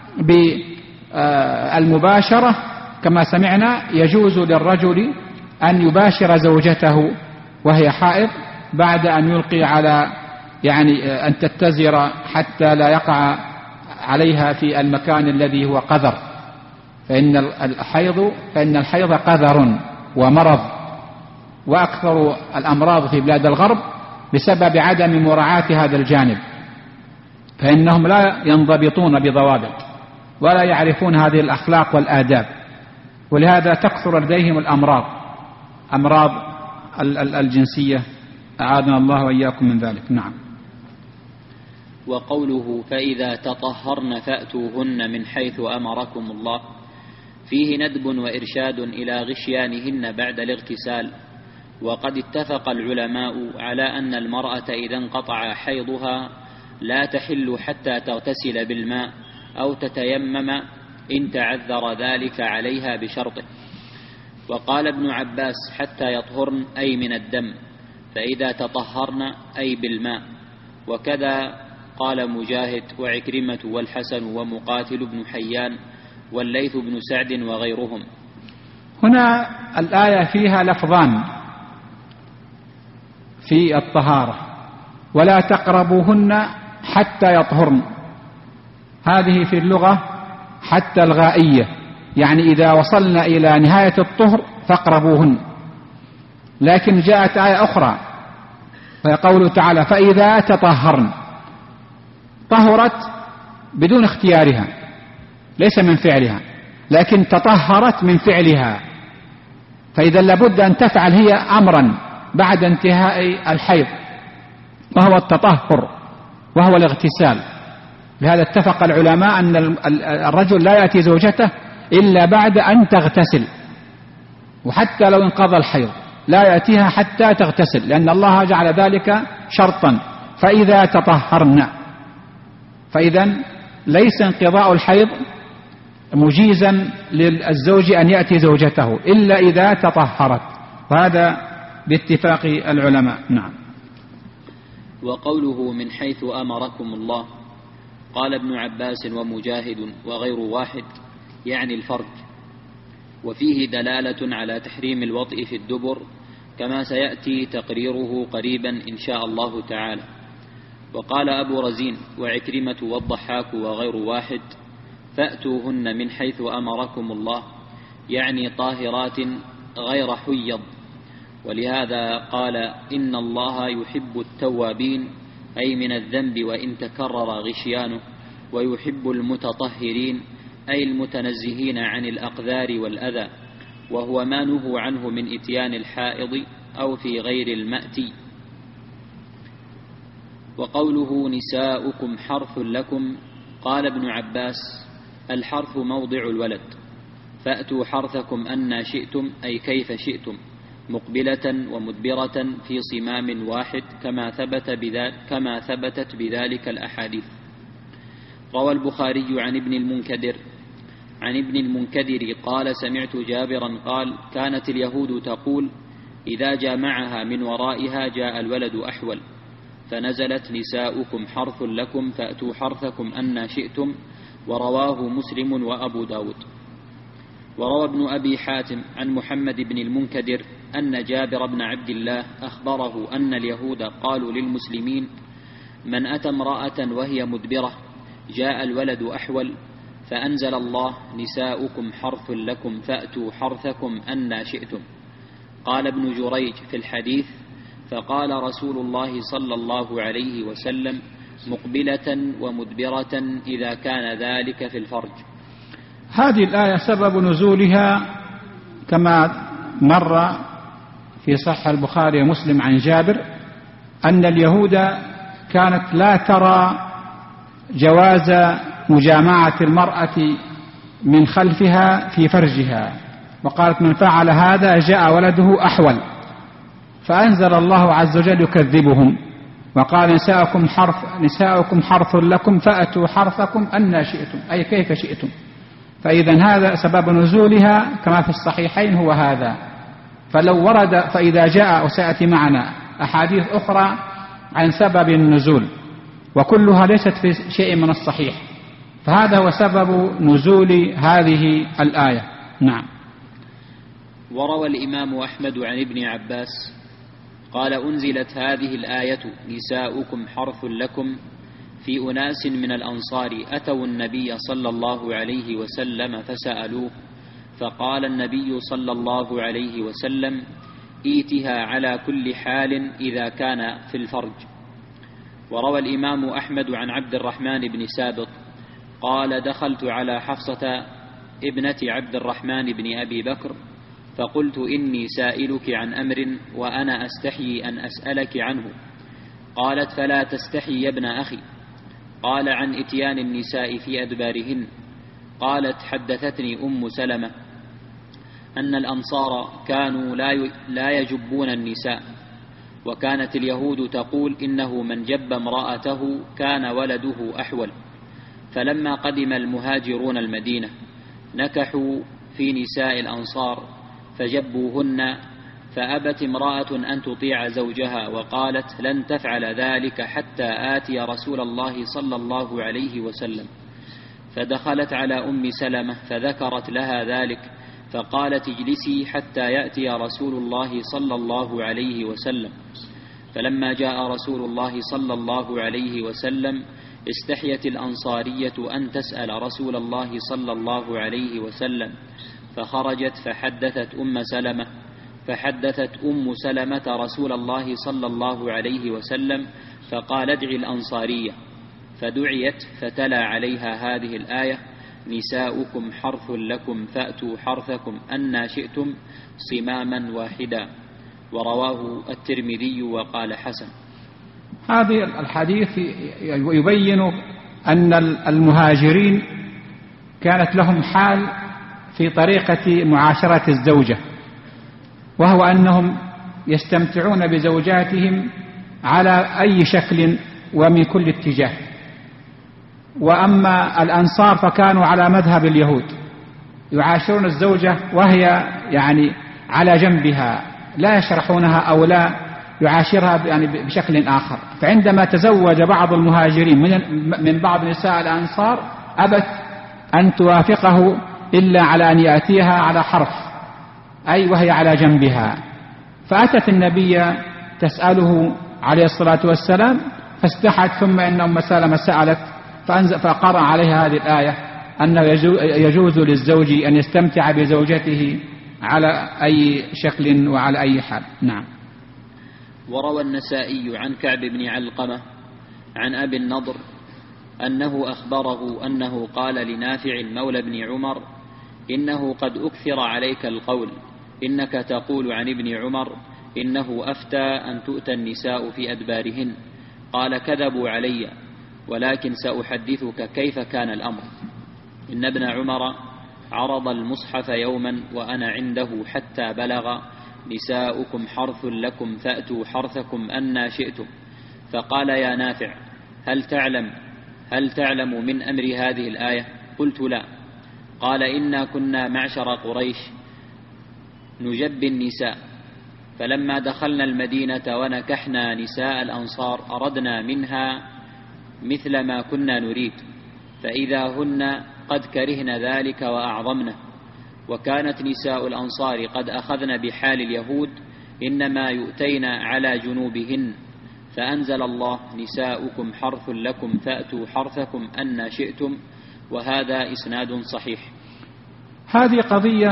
بالمباشرة كما سمعنا، يجوز للرجل أن يباشر زوجته وهي حائض بعد أن يلقي على أن تتزر حتى لا يقع عليها في المكان الذي هو قذر، فإن الحيض قذر ومرض، وأكثر الأمراض في بلاد الغرب بسبب عدم مراعاة هذا الجانب، فإنهم لا ينضبطون بضوابط ولا يعرفون هذه الأخلاق والآداب، ولهذا تكثر لديهم أمراض الجنسية، أعاذنا الله وإياكم من ذلك. نعم. وقوله: فإذا تطهرن فأتوهن من حيث أمركم الله، فيه ندب وإرشاد إلى غشيانهن بعد الاغتسال. وقد اتفق العلماء على أن المرأة إذا انقطع حيضها لا تحل حتى تغتسل بالماء أو تتيمم إن تعذر ذلك عليها بشرطه. وقال ابن عباس: حتى يطهرن أي من الدم، فإذا تطهرن أي بالماء. وكذا قال مجاهد وعكرمة والحسن ومقاتل بن حيان والليث بن سعد وغيرهم. هنا الآية فيها لفظان في الطهارة: ولا تقربوهن حتى يطهرن. هذه في اللغة حتى الغائية، يعني إذا وصلنا إلى نهاية الطهر فاقربوهن. لكن جاءت آية أخرى فيقول تعالى: فإذا تطهرن. طهرت بدون اختيارها، ليس من فعلها، لكن تطهرت من فعلها، فإذا لابد أن تفعل هي أمرا بعد انتهاء الحيض، وهو التطهر وهو الاغتسال. لهذا اتفق العلماء أن الرجل لا يأتي زوجته إلا بعد أن تغتسل، وحتى لو انقضى الحيض لا يأتيها حتى تغتسل، لأن الله جعل ذلك شرطا: فإذا تطهرن. فإذا ليس انقضاء الحيض مجيزا للزوج أن يأتي زوجته إلا إذا تطهرت، وهذا باتفاق العلماء. نعم. وقوله: من حيث أمركم الله، قال ابن عباس ومجاهد وغير واحد يعني الفرج، وفيه دلالة على تحريم الوطء في الدبر كما سيأتي تقريره قريبا إن شاء الله تعالى. وقال أبو رزين وعكرمة والضحاك وغير واحد: فأتوهن من حيث أمركم الله، يعني طاهرات غير حيض. ولهذا قال: إن الله يحب التوابين، أي من الذنب وإن تكرر غشيانه، ويحب المتطهرين، أي المتنزهين عن الأقذار والأذى، وهو ما نهوا عنه من إتيان الحائض أو في غير المأتي. وقوله: نساؤكم حرث لكم، قال ابن عباس: الحرث موضع الولد، فأتوا حرثكم أن شئتم، أي كيف شئتم، مقبلة ومدبرة في صمام واحد، كما ثبتت بذلك الأحاديث. روى البخاري عن ابن المنكدر قال: سمعت جابرا قال: كانت اليهود تقول: إذا جامعها من ورائها جاء الولد أحول، فنزلت: نساؤكم حرث لكم فأتوا حرثكم أن شئتم. ورواه مسلم وأبو داود. وروى ابن أبي حاتم عن محمد بن المنكدر أن جابر بن عبد الله أخبره أن اليهود قالوا للمسلمين: من أتى امرأة وهي مدبرة جاء الولد أحول، فأنزل الله: نساؤكم حرث لكم فأتوا حرثكم أن شئتم. قال ابن جريج في الحديث: فقال رسول الله صلى الله عليه وسلم: مقبلة ومدبرة إذا كان ذلك في الفرج. هذه الآية سبب نزولها كما مر في صحيح البخاري ومسلم عن جابر أن اليهود كانت لا ترى جواز مجامعة المرأة من خلفها في فرجها، وقالت: من فعل هذا جاء ولده أحول. فأنزل الله عز وجل يكذبهم وقال: نساؤكم حرث لكم فأتوا حرثكم أن شئتم، أي كيف شئتم. فإذا هذا سبب نزولها كما في الصحيحين هو هذا. فلو ورد، فإذا جاء وسيأتي معنا أحاديث أخرى عن سبب النزول وكلها ليست في شيء من الصحيح، فهذا هو سبب نزول هذه الآية. نعم. وروى الإمام أحمد عن ابن عباس قال: أنزلت هذه الآية: نساؤكم حرث لكم، في أناس من الأنصار أتوا النبي صلى الله عليه وسلم فسألوه، فقال النبي صلى الله عليه وسلم: إيتها على كل حال إذا كان في الفرج. وروى الإمام أحمد عن عبد الرحمن بن سابط قال: دخلت على حفصة ابنة عبد الرحمن بن أبي بكر فقلت: إني سائلك عن أمر وأنا أستحيي أن أسألك عنه. قالت: فلا تستحي يا ابن أخي. قال: عن إتيان النساء في أدبارهن. قالت: حدثتني أم سلمة أن الأنصار كانوا لا يجبون النساء، وكانت اليهود تقول: إنه من جب امرأته كان ولده أحول. فلما قدم المهاجرون المدينة نكحوا في نساء الأنصار فجبوهن، فأبت امرأة أن تطيع زوجها وقالت: لن تفعل ذلك حتى آتي رسول الله صلى الله عليه وسلم. فدخلت على أم سلمة فذكرت لها ذلك، فقالت: اجلسي حتى يأتي رسول الله صلى الله عليه وسلم. فلما جاء رسول الله صلى الله عليه وسلم استحيت الأنصارية أن تسأل رسول الله صلى الله عليه وسلم، فخرجت فحدثت أم سلمة رسول الله صلى الله عليه وسلم، فقال: ادعي الأنصارية. فدعيت فتلا عليها هذه الآية: نساؤكم حرث لكم فأتوا حرثكم أن شئتم، صماما واحدا. ورواه الترمذي وقال: حسن. هذه الحديث يبين أن المهاجرين كانت لهم حال في طريقة معاشرة الزوجة، وهو أنهم يستمتعون بزوجاتهم على أي شكل ومن كل اتجاه. وأما الأنصار فكانوا على مذهب اليهود، يعاشرون الزوجة وهي يعني على جنبها، لا يشرحونها أو لا يعاشرها يعني بشكل آخر. فعندما تزوج بعض المهاجرين من بعض نساء الأنصار أبت أن توافقه إلا على أن يأتيها على حرف، أي وهي على جنبها. فأتت النبي تسأله عليه الصلاة والسلام فاستحت، ثم إن أم سلمة سألت فقرأ عليها هذه الآية أنه يجوز للزوج أن يستمتع بزوجته على أي شكل وعلى أي حال. نعم. وروى النسائي عن كعب بن علقمة عن أبي النضر أنه أخبره أنه قال لنافع مولى بن عمر: إنه قد أكثر عليك القول، إنك تقول عن ابن عمر إنه أفتى أن تؤتى النساء في أدبارهن. قال: كذبوا علي، ولكن سأحدثك كيف كان الأمر. إن ابن عمر عرض المصحف يوما وأنا عنده حتى بلغ: نساؤكم حرث لكم فأتوا حرثكم أنى شئتم. فقال: يا نافع، هل تعلم من أمر هذه الآية؟ قلت: لا. قال: إنا كنا معشر قريش نجب النساء، فلما دخلنا المدينة ونكحنا نساء الأنصار أردنا منها مثل ما كنا نريد، فإذا هن قد كرهن ذلك وأعظمنه، وكانت نساء الأنصار قد أخذن بحال اليهود إنما يؤتين على جنوبهن، فأنزل الله: نساؤكم حرث لكم فأتوا حرثكم أنى شئتم. وهذا إسناد صحيح. هذه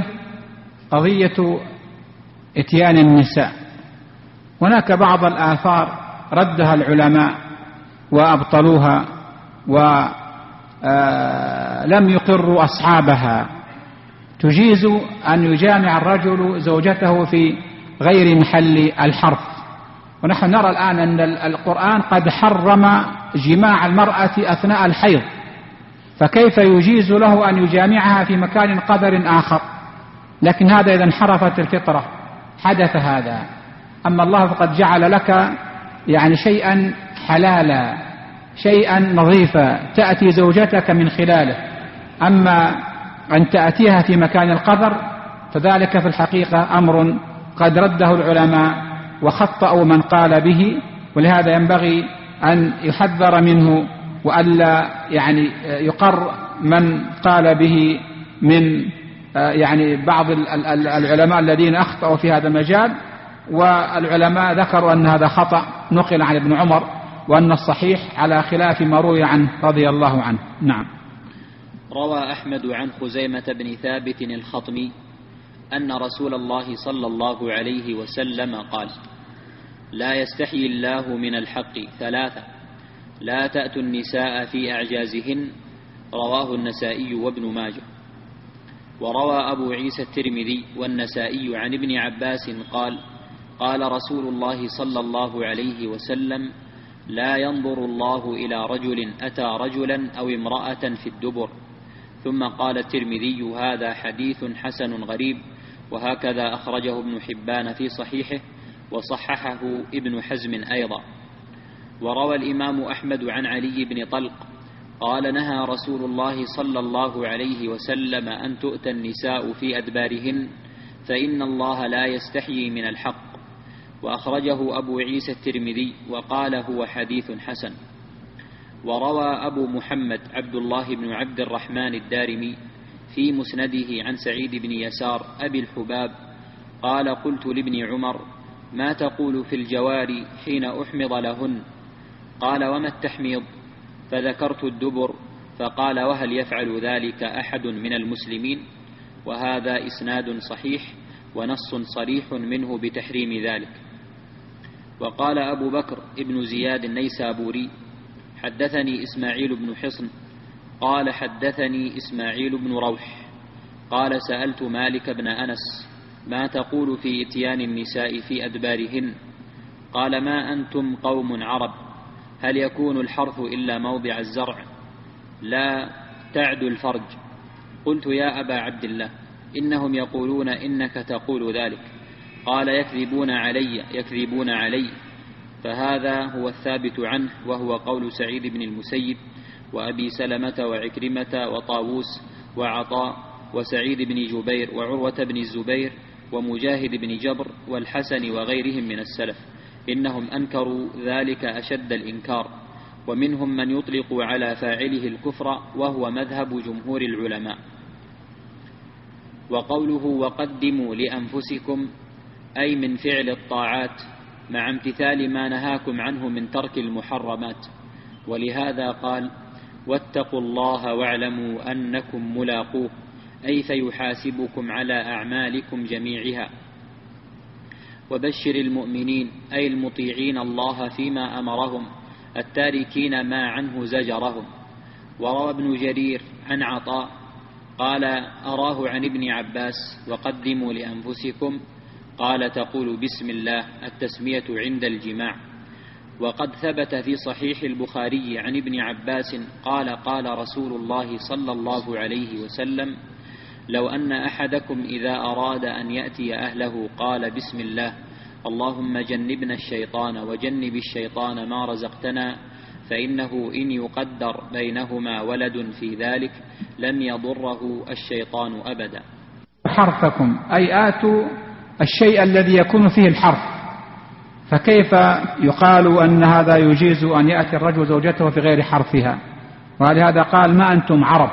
قضية إتيان النساء. هناك بعض الآثار ردها العلماء وأبطلوها ولم يقروا أصحابها. تجيز أن يجامع الرجل زوجته في غير محل الحرث، ونحن نرى الآن أن القرآن قد حرم جماع المرأة أثناء الحيض، فكيف يجيز له أن يجامعها في مكان قدر آخر؟ لكن هذا إذا انحرفت الفطرة حدث هذا. أما الله فقد جعل لك شيئا حلالا، شيئا نظيفا تأتي زوجتك من خلاله. أما أن تأتيها في مكان القذر فذلك في الحقيقة أمر قد رده العلماء وخطأوا من قال به، ولهذا ينبغي أن يحذر منه وألا يقر من قال به من بعض العلماء الذين أخطأوا في هذا المجال. والعلماء ذكروا أن هذا خطأ نقل عن ابن عمر، وأن الصحيح على خلاف ما روي عنه رضي الله عنه. نعم. روى أحمد عن خزيمة بن ثابت الخطمي أن رسول الله صلى الله عليه وسلم قال: لا يستحيي الله من الحق ثلاثة: لا تأتوا النساء في أعجازهن. رواه النسائي وابن ماجه. وروى أبو عيسى الترمذي والنسائي عن ابن عباس قال: قال رسول الله صلى الله عليه وسلم: لا ينظر الله إلى رجل أتى رجلا أو امرأة في الدبر. ثم قال الترمذي: هذا حديث حسن غريب. وهكذا أخرجه ابن حبان في صحيحه، وصححه ابن حزم أيضا. وروى الإمام أحمد عن علي بن طلق قال: نهى رسول الله صلى الله عليه وسلم أن تؤتى النساء في أدبارهن، فإن الله لا يستحيي من الحق. وأخرجه أبو عيسى الترمذي وقال: هو حديث حسن. وروى أبو محمد عبد الله بن عبد الرحمن الدارمي في مسنده عن سعيد بن يسار أبي الحباب قال: قلت لابن عمر: ما تقول في الجواري حين أحمض لهن؟ قال: وما التحميض؟ فذكرت الدبر، فقال: وهل يفعل ذلك أحد من المسلمين؟ وهذا إسناد صحيح ونص صريح منه بتحريم ذلك. وقال أبو بكر ابن زياد النيسابوري: حدثني إسماعيل بن حصن قال: حدثني إسماعيل بن روح قال: سألت مالك بن أنس: ما تقول في إتيان النساء في أدبارهن؟ قال: ما أنتم قوم عرب، هل يكون الحرث إلا موضع الزرع؟ لا تعدوا الفرج. قلت: يا أبا عبد الله، إنهم يقولون إنك تقول ذلك. قال: يكذبون علي. فهذا هو الثابت عنه، وهو قول سعيد بن المسيب وأبي سلمة وعكرمة وطاووس وعطاء وسعيد بن جبير وعروة بن الزبير ومجاهد بن جبر والحسن وغيرهم من السلف، إنهم أنكروا ذلك أشد الإنكار. ومنهم من يطلق على فاعله الكفر، وهو مذهب جمهور العلماء. وقوله وقدموا لأنفسكم أي من فعل الطاعات مع امتثال ما نهاكم عنه من ترك المحرمات. ولهذا قال واتقوا الله واعلموا أنكم ملاقوه أي فيحاسبكم على أعمالكم جميعها. وبشر المؤمنين أي المطيعين الله فيما أمرهم التاركين ما عنه زجرهم. وروى ابن جرير عن عطاء قال أراه عن ابن عباس وقدموا لأنفسكم قال تقول بسم الله التسمية عند الجماع. وقد ثبت في صحيح البخاري عن ابن عباس قال قال رسول الله صلى الله عليه وسلم لو أن أحدكم إذا أراد أن يأتي أهله قال بسم الله اللهم جنبنا الشيطان وجنب الشيطان ما رزقتنا فإنه إن يقدر بينهما ولد في ذلك لم يضره الشيطان أبدا. حرفكم أي آتوا الشيء الذي يكون فيه الحرف، فكيف يقال أن هذا يجيز أن يأتي الرجل زوجته في غير حرفها؟ ولهذا قال ما أنتم عرب.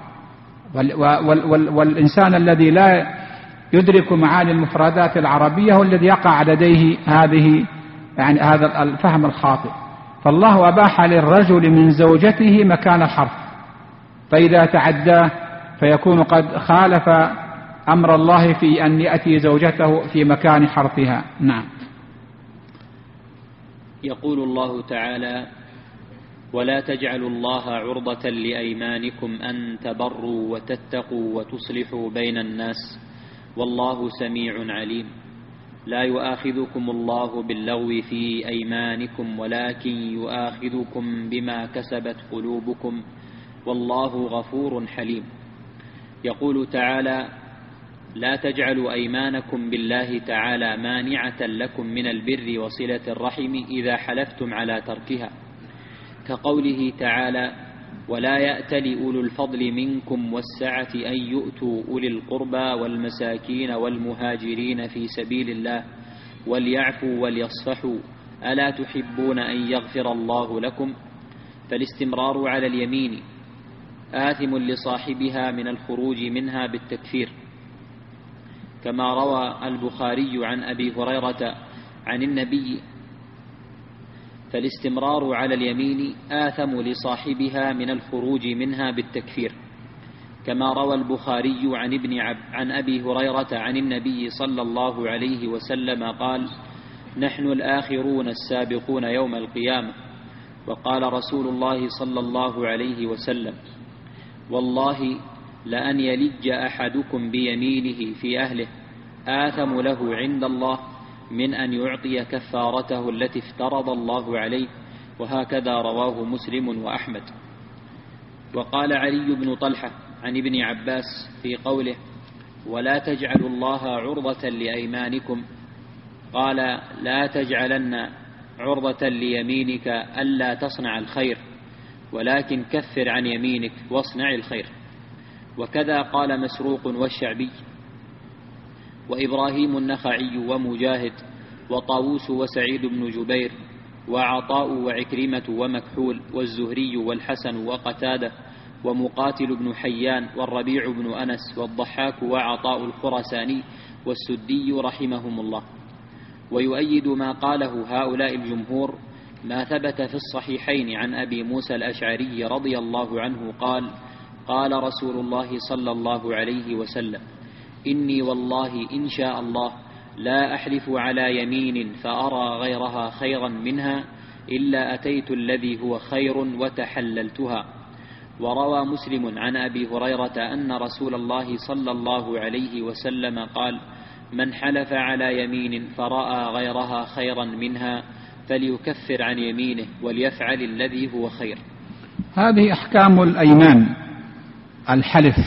والإنسان الذي لا يدرك معاني المفردات العربية هو الذي يقع لديه هذا الفهم الخاطئ. فالله أباح للرجل من زوجته مكان الحرف، فإذا تعداه فيكون قد خالف أمر الله في أن يأتي زوجته في مكان حرفها. نعم. يقول الله تعالى ولا تجعلوا الله عرضة لأيمانكم أن تبروا وتتقوا وتصلحوا بين الناس والله سميع عليم. لا يؤاخذكم الله باللغو في أيمانكم ولكن يؤاخذكم بما كسبت قلوبكم والله غفور حليم. يقول تعالى لا تجعلوا أيمانكم بالله تعالى مانعة لكم من البر وصلة الرحم إذا حلفتم على تركها، كقوله تعالى ولا يأتل أولو الفضل منكم والسعة أن يؤتوا أولي القربى والمساكين والمهاجرين في سبيل الله وليعفوا وليصفحوا ألا تحبون أن يغفر الله لكم. فالاستمرار على اليمين آثم لصاحبها من الخروج منها بالتكفير، كما روى البخاري عن أبي هريرة عن النبي فالاستمرار على اليمين آثم لصاحبها من الخروج منها بالتكفير، كما روى البخاري عن أبي هريرة عن النبي صلى الله عليه وسلم قال نحن الآخرون السابقون يوم القيامة. وقال رسول الله صلى الله عليه وسلم والله لأن يلج أحدكم بيمينه في أهله آثم له عند الله من أن يعطي كفارته التي افترض الله عليه. وهكذا رواه مسلم وأحمد. وقال علي بن طلحة عن ابن عباس في قوله ولا تجعلوا الله عرضة لأيمانكم قال لا تجعلن عرضة ليمينك ألا تصنع الخير ولكن كفر عن يمينك واصنع الخير. وكذا قال مسروق والشعبي وإبراهيم النخعي ومجاهد وطاووس وسعيد بن جبير وعطاء وعكرمة ومكحول والزهري والحسن وقتادة ومقاتل بن حيان والربيع بن أنس والضحاك وعطاء الخرساني والسدي رحمهم الله. ويؤيد ما قاله هؤلاء الجمهور ما ثبت في الصحيحين عن أبي موسى الأشعري رضي الله عنه قال قال رسول الله صلى الله عليه وسلم إني والله إن شاء الله لا أحلف على يمين فأرى غيرها خيرا منها إلا أتيت الذي هو خير وتحللتها. وروى مسلم عن أبي هريرة أن رسول الله صلى الله عليه وسلم قال من حلف على يمين فرأى غيرها خيرا منها فليكفر عن يمينه وليفعل الذي هو خير. هذه أحكام الأيمان الحلف.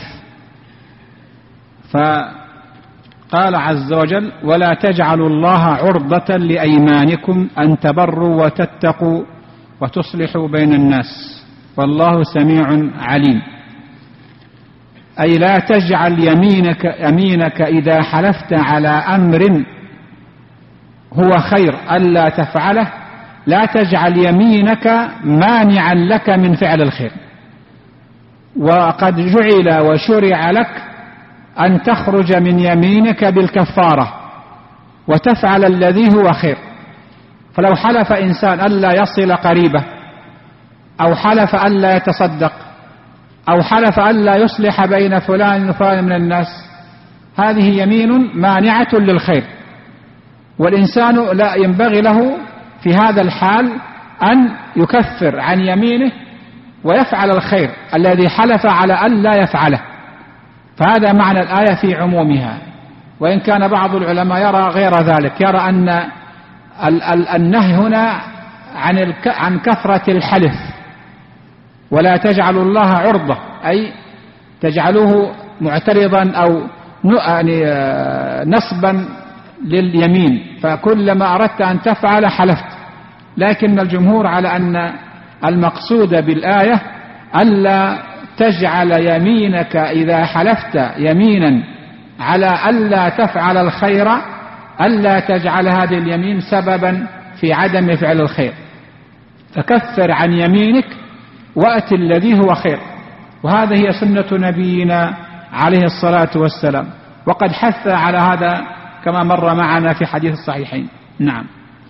فقال عز وجل ولا تجعلوا الله عرضة لأيمانكم أن تبروا وتتقوا وتصلحوا بين الناس والله سميع عليم. أي لا تجعل يمينك إذا حلفت على أمر هو خير ألا تفعله لا تجعل يمينك مانعا لك من فعل الخير. وقد جعل وشرع لك أن تخرج من يمينك بالكفارة وتفعل الذي هو خير. فلو حلف إنسان ألا يصل قريبه، أو حلف ألا يتصدق، أو حلف ألا يصلح بين فلان وفلان من الناس، هذه يمين مانعة للخير، والإنسان لا ينبغي له في هذا الحال أن يكفر عن يمينه ويفعل الخير الذي حلف على ألا يفعله. فهذا معنى الآية في عمومها، وإن كان بعض العلماء يرى غير ذلك، يرى أن النهي هنا عن كثرة الحلف، ولا تجعلوا الله عرضة، أي تجعلوه معترضا أو نصبا لليمين، فكلما أردت أن تفعل حلفت. لكن الجمهور على أن المقصود بالآية ألا تجعل يمينك إذا حلفت يمينا على ألا تفعل الخير، ألا تجعل هذه اليمين سببا في عدم فعل الخير، فكفر عن يمينك وأت الذي هو خير. وهذا هي سنة نبينا عليه الصلاة والسلام، وقد حث على هذا كما مر معنا في حديث الصحيحين. نعم.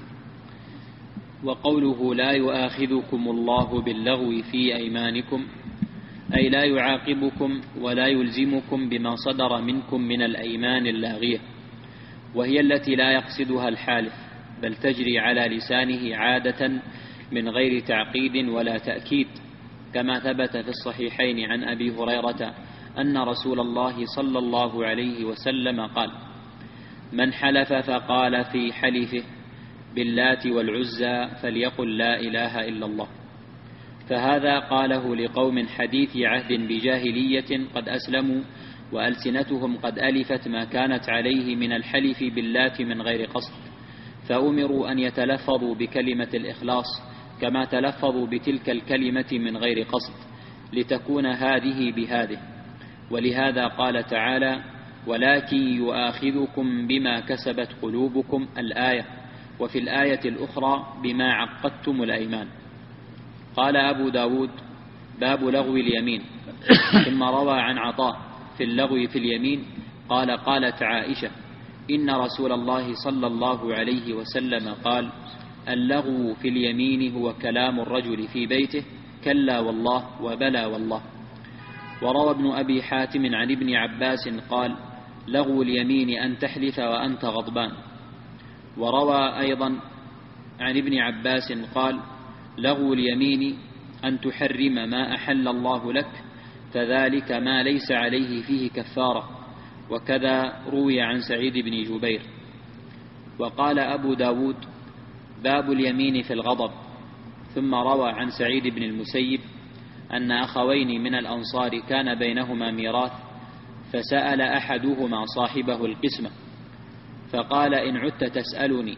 وقوله لا يؤاخذكم الله باللغو في أيمانكم، أي لا يعاقبكم ولا يلزمكم بما صدر منكم من الأيمان اللاغية، وهي التي لا يقصدها الحالف، بل تجري على لسانه عادة من غير تعقيد ولا تأكيد، كما ثبت في الصحيحين عن أبي هريرة أن رسول الله صلى الله عليه وسلم قال: من حلف فقال في حلفه باللات والعزى فليقل لا إله إلا الله. فهذا قاله لقوم حديث عهد بجاهلية قد أسلموا وألسنتهم قد ألفت ما كانت عليه من الحلف باللات من غير قصد، فأمروا أن يتلفظوا بكلمة الإخلاص كما تلفظوا بتلك الكلمة من غير قصد، لتكون هذه بهذه. ولهذا قال تعالى: ولكن يؤاخذكم بما كسبت قلوبكم، الآية. وفي الآية الأخرى بما عقدتم الأيمان. قال أبو داود: باب لغو اليمين. ثم روى عن عطاء في اللغو في اليمين قال: قالت عائشة: إن رسول الله صلى الله عليه وسلم قال: اللغو في اليمين هو كلام الرجل في بيته كلا والله وبلى والله. وروى ابن أبي حاتم عن ابن عباس قال: لغو اليمين أن تحلف وأنت غضبان. وروى أيضا عن ابن عباس قال: لغو اليمين أن تحرم ما أحل الله لك، فذلك ما ليس عليه فيه كفارة. وكذا روي عن سعيد بن جبير. وقال أبو داود: باب اليمين في الغضب. ثم روى عن سعيد بن المسيب أن أخوين من الأنصار كان بينهما ميراث، فسأل أحدهما صاحبه القسمة، فقال: إن عدت تسألني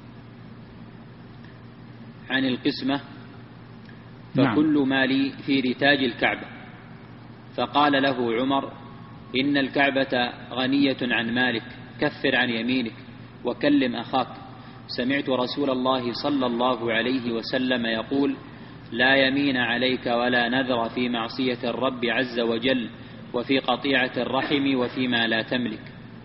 عن القسمة فكل مالي في رتاج الكعبة. فقال له عمر: إن الكعبة غنية عن مالك، كفر عن يمينك وكلم أخاك. سمعت رسول الله صلى الله عليه وسلم يقول: لا يمين عليك ولا نذر في معصية الرب عز وجل، وفي قطيعة الرحم، وفيما لا تملك.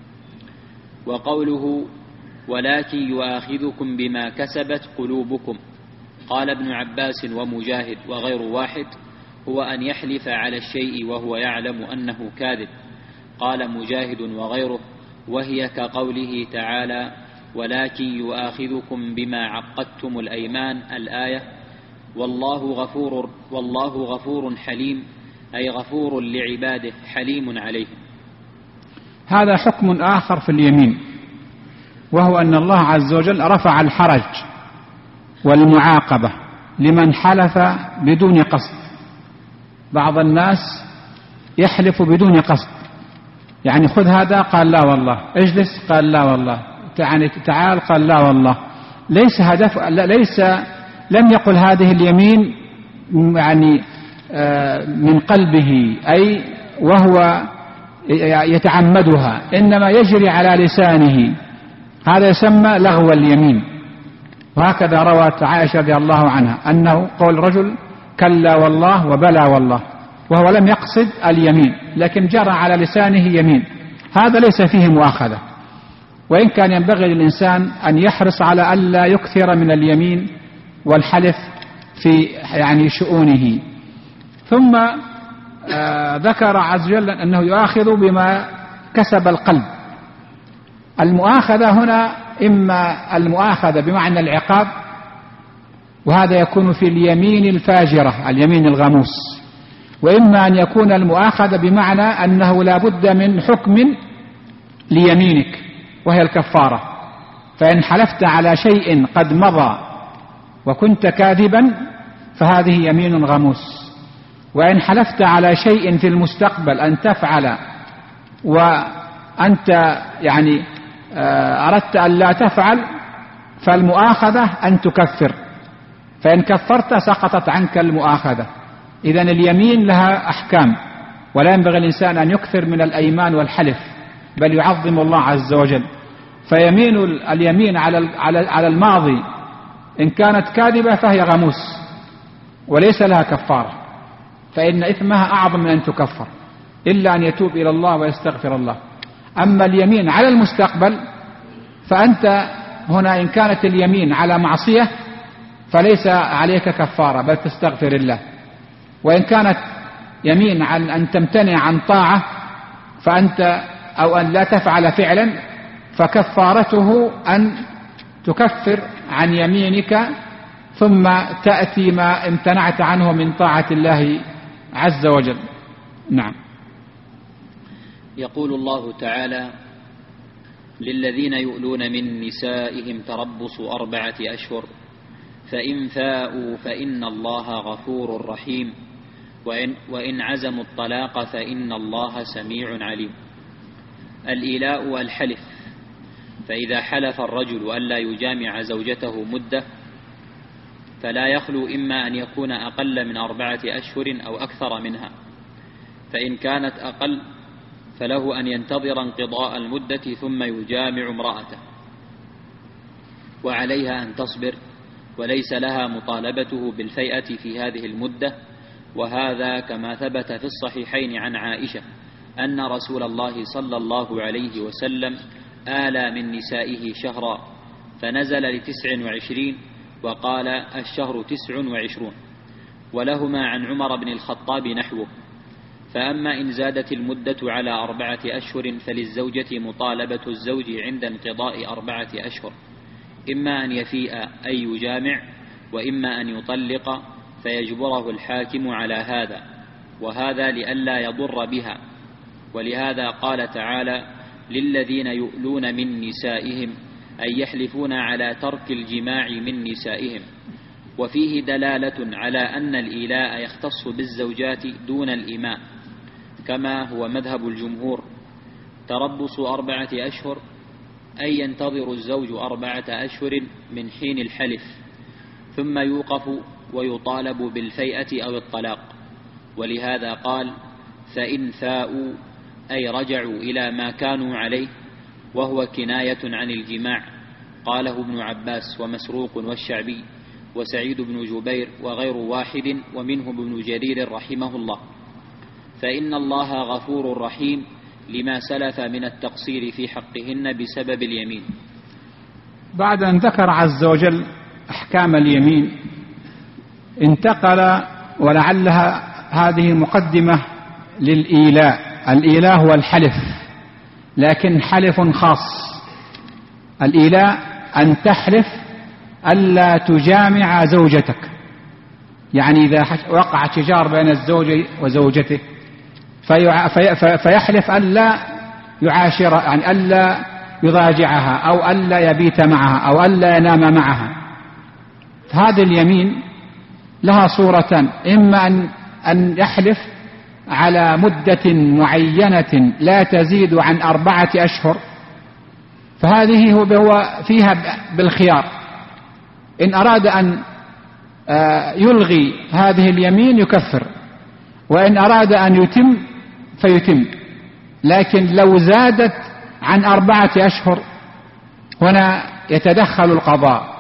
وقوله: ولكن يؤاخذكم بما كسبت قلوبكم، قال ابن عباس ومجاهد وغير واحد: هو أن يحلف على الشيء وهو يعلم أنه كاذب. قال مجاهد وغيره: وهي كقوله تعالى: ولكن يؤاخذكم بما عقدتم الأيمان، الآية. والله غفور حليم، أي غفور لعباده حليم عليهم. هذا حكم آخر في اليمين، وهو أن الله عز وجل رفع الحرج والمعاقبة لمن حلف بدون قصد. بعض الناس يحلف بدون قصد، يعني خذ هذا قال لا والله، اجلس قال لا والله، تعال قال لا والله، ليس هدف، لم يقل هذه اليمين يعني من قلبه، أي وهو يتعمدها، إنما يجري على لسانه، هذا يسمى لغو اليمين. وهكذا روت عائشة رضي الله عنها أنه قول رجل كلا والله وبلى والله، وهو لم يقصد اليمين، لكن جرى على لسانه يمين. هذا ليس فيه مؤاخذة، وإن كان ينبغي للإنسان أن يحرص على ألا يكثر من اليمين والحلف في يعني شؤونه. ثم ذكر عز وجل أنه يؤاخذ بما كسب القلب. المؤاخذة هنا إما المؤاخذة بمعنى العقاب، وهذا يكون في اليمين الفاجرة اليمين الغموس، وإما أن يكون المؤاخذة بمعنى أنه لا بد من حكم ليمينك وهي الكفارة. فإن حلفت على شيء قد مضى وكنت كاذبا فهذه يمين غموس، وإن حلفت على شيء في المستقبل أن تفعل وأنت يعني أردت أن لا تفعل فالمؤاخذة أن تكفر، فإن كفرت سقطت عنك المؤاخذة. إذن اليمين لها أحكام، ولا ينبغي الإنسان أن يكثر من الأيمان والحلف، بل يعظم الله عز وجل. فيمين اليمين على الماضي إن كانت كاذبة فهي غموس وليس لها كفارة، فإن إثمها أعظم من أن تكفر إلا أن يتوب إلى الله ويستغفر الله. أما اليمين على المستقبل فأنت هنا إن كانت اليمين على معصية فليس عليك كفارة بل تستغفر الله، وإن كانت يمين عن أن تمتنع عن طاعة فأنت أو أن لا تفعل فعلا فكفارته أن تكفر عن يمينك ثم تأتي ما امتنعت عنه من طاعة الله عز وجل. نعم. يقول الله تعالى: للذين يؤلون من نسائهم تربص 4 أشهر فإن فاءوا فإن الله غفور رحيم وإن عزموا الطلاق فإن الله سميع عليم. الإيلاء والحلف، فإذا حلف الرجل ألا يجامع زوجته مدة فلا يخلو إما أن يكون أقل من 4 أشهر أو أكثر منها، فإن كانت أقل فله أن ينتظر انقضاء المدة ثم يجامع امرأته، وعليها أن تصبر وليس لها مطالبته بالفيئة في هذه المدة. وهذا كما ثبت في الصحيحين عن عائشة أن رسول الله صلى الله عليه وسلم آلى من نسائه شهرا فنزل ل29 وقال الشهر 29. ولهما عن عمر بن الخطاب نحوه. فأما إن زادت المدة على 4 أشهر فللزوجة مطالبة الزوج عند انقضاء 4 أشهر، إما أن يفيء أي يجامع، وإما أن يطلق فيجبره الحاكم على هذا، وهذا لئلا يضر بها. ولهذا قال تعالى: للذين يؤلون من نسائهم أي يحلفون على ترك الجماع من نسائهم. وفيه دلالة على أن الإيلاء يختص بالزوجات دون الإماء كما هو مذهب الجمهور. تربص 4 أشهر أي ينتظر الزوج 4 أشهر من حين الحلف ثم يوقف ويطالب بالفيئة أو الطلاق. ولهذا قال: فإن فاءوا أي رجعوا إلى ما كانوا عليه، وهو كناية عن الجماع. قاله ابن عباس ومسروق والشعبي وسعيد بن جبير وغير واحد، ومنهم ابن جرير رحمه الله. فإن الله غفور رحيم لما سلف من التقصير في حقهن بسبب اليمين. بعد أن ذكر عز وجل أحكام اليمين انتقل، ولعلها هذه مقدمة للإيلاء. الإيلاء هو الحلف، لكن حلف خاص. الإيلاء أن تحلف ألا تجامع زوجتك، يعني إذا وقع شجار بين الزوج وزوجته فيحلف ألا يعاشر، يعني ألا يضاجعها أو ألا يبيت معها أو ألا ينام معها. هذه اليمين لها صورتان: إما أن يحلف على مدة معينة لا تزيد عن 4 أشهر، فهذه هو فيها بالخيار، إن أراد أن يلغي هذه اليمين يكفر، وإن أراد أن يتم فيتم. لكن لو زادت عن 4 أشهر هنا يتدخل القضاء،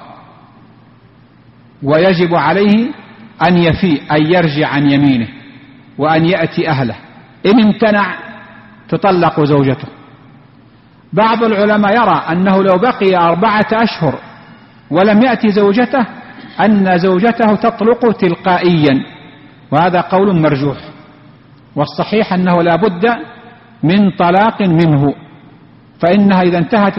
ويجب عليه أن يفيء، أن يرجع عن يمينه وأن يأتي أهله. إن امتنع تطلق زوجته، بعض العلماء يرى أنه لو بقي 4 أشهر ولم يأتي زوجته أن زوجته تطلق تلقائيا، وهذا قول مرجوح، والصحيح أنه لا بد من طلاق منه، فإنها إذا انتهت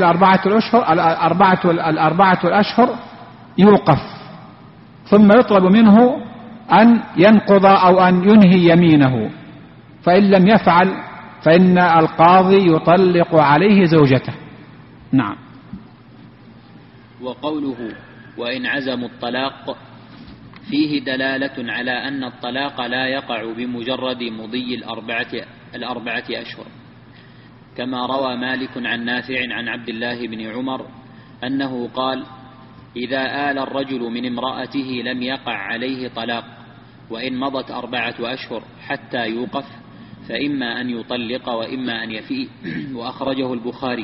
الأربعة الأشهر يوقف، ثم يطلب منه أن ينقض أو أن ينهي يمينه، فإن لم يفعل فإن القاضي يطلق عليه زوجته. نعم. وقوله وإن عزموا الطلاق فيه دلالة على أن الطلاق لا يقع بمجرد مضي الأربعة أشهر، كما روى مالك عن نافع عن عبد الله بن عمر أنه قال: إذا آل الرجل من امرأته لم يقع عليه طلاق، وإن مضت 4 أشهر حتى يوقف، فإما أن يطلق وإما أن يفيء. وأخرجه البخاري.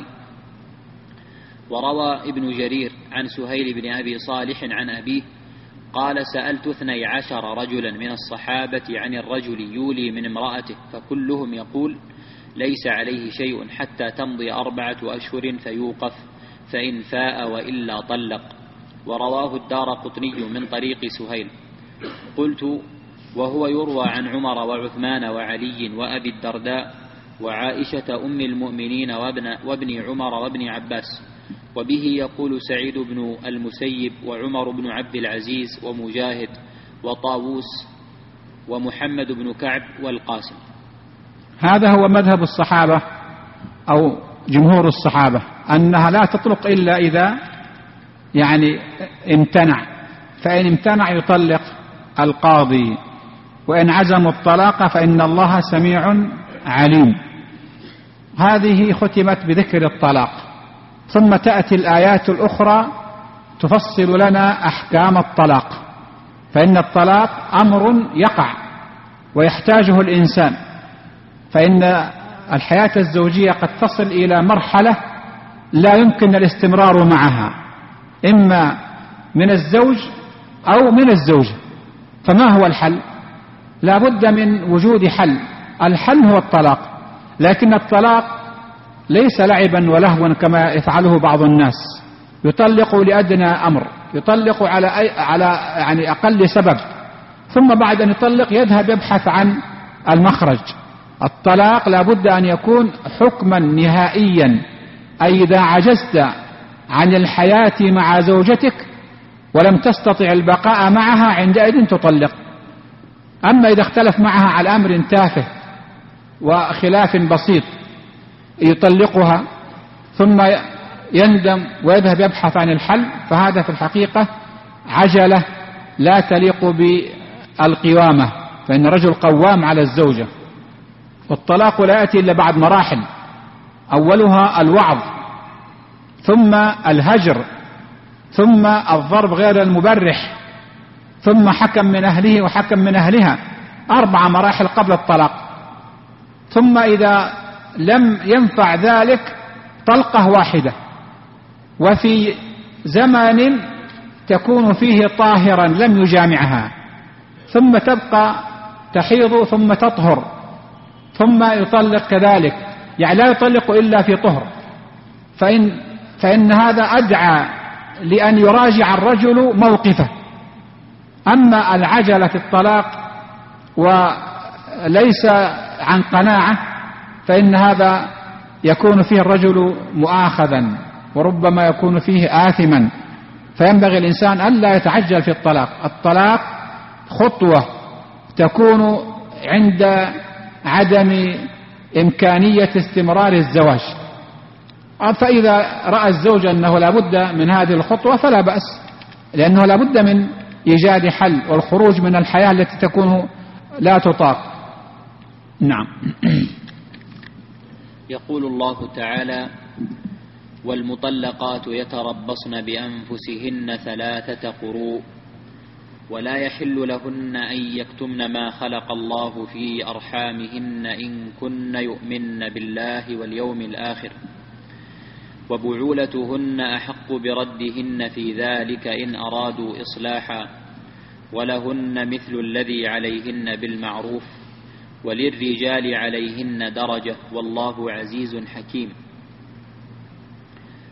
وروى ابن جرير عن سهيل بن أبي صالح عن أبيه قال: سألت 12 رجلا من الصحابة عن الرجل يولي من امرأته، فكلهم يقول: ليس عليه شيء حتى تمضي 4 أشهر فيوقف، فإن فاء وإلا طلق. ورواه الدارقطني من طريق سهيل. قلت: وهو يروى عن عمر وعثمان وعلي وأبي الدرداء وعائشة أم المؤمنين وابن عمر وابن عباس، وبه يقول سعيد بن المسيب وعمر بن عبد العزيز ومجاهد وطاووس ومحمد بن كعب والقاسم. هذا هو مذهب الصحابة أو جمهور الصحابة، أنها لا تطلق إلا إذا امتنع، فإن امتنع يطلق القاضي، وإن عزموا الطلاق فإن الله سميع عليم. هذه ختمت بذكر الطلاق، ثم تأتي الآيات الأخرى تفصل لنا أحكام الطلاق، فإن الطلاق أمر يقع ويحتاجه الإنسان، فإن الحياة الزوجية قد تصل إلى مرحلة لا يمكن الاستمرار معها، إما من الزوج أو من الزوجة. فما هو الحل؟ لا بد من وجود حل. الحل هو الطلاق، لكن الطلاق ليس لعبا ولهوا كما يفعله بعض الناس، يطلق لأدنى أمر، يطلق على أقل سبب، ثم بعد أن يطلق يذهب يبحث عن المخرج. الطلاق لا بد أن يكون حكما نهائيا، أي إذا عجزت عن الحياة مع زوجتك ولم تستطع البقاء معها عندئذ تطلق. أما إذا اختلف معها على أمر تافه وخلاف بسيط يطلقها ثم يندم ويذهب يبحث عن الحل، فهذا في الحقيقة عجلة لا تليق بالقوامة، فإن الرجل قوام على الزوجة. والطلاق لا يأتي إلا بعد مراحل، أولها الوعظ، ثم الهجر، ثم الضرب غير المبرح، ثم حكم من أهله وحكم من أهلها، 4 مراحل قبل الطلاق. ثم إذا لم ينفع ذلك طلقة واحدة، وفي زمن تكون فيه طاهرا لم يجامعها، ثم تبقى تحيض ثم تطهر، ثم يطلق كذلك، لا يطلق إلا في طهر، فإن هذا أدعى لأن يراجع الرجل موقفه. أما العجلة في الطلاق وليس عن قناعة فإن هذا يكون فيه الرجل مؤاخذا، وربما يكون فيه آثما، فينبغي الإنسان ألا يتعجل في الطلاق. الطلاق خطوة تكون عند عدم إمكانية استمرار الزواج، فإذا رأى الزوج أنه لا بد من هذه الخطوة فلا بأس، لأنه لا بد من إيجاد حل والخروج من الحياة التي تكون لا تطاق. نعم. يقول الله تعالى: والمطلقات يتربصن بأنفسهن 3 قروء ولا يحل لهن أن يكتمن ما خلق الله في أرحامهن إن كن يؤمن بالله واليوم الآخر، وبعولتهن أحق بردهن في ذلك إن أرادوا إصلاحا، ولهن مثل الذي عليهن بالمعروف، وللرجال عليهن درجة، والله عزيز حكيم.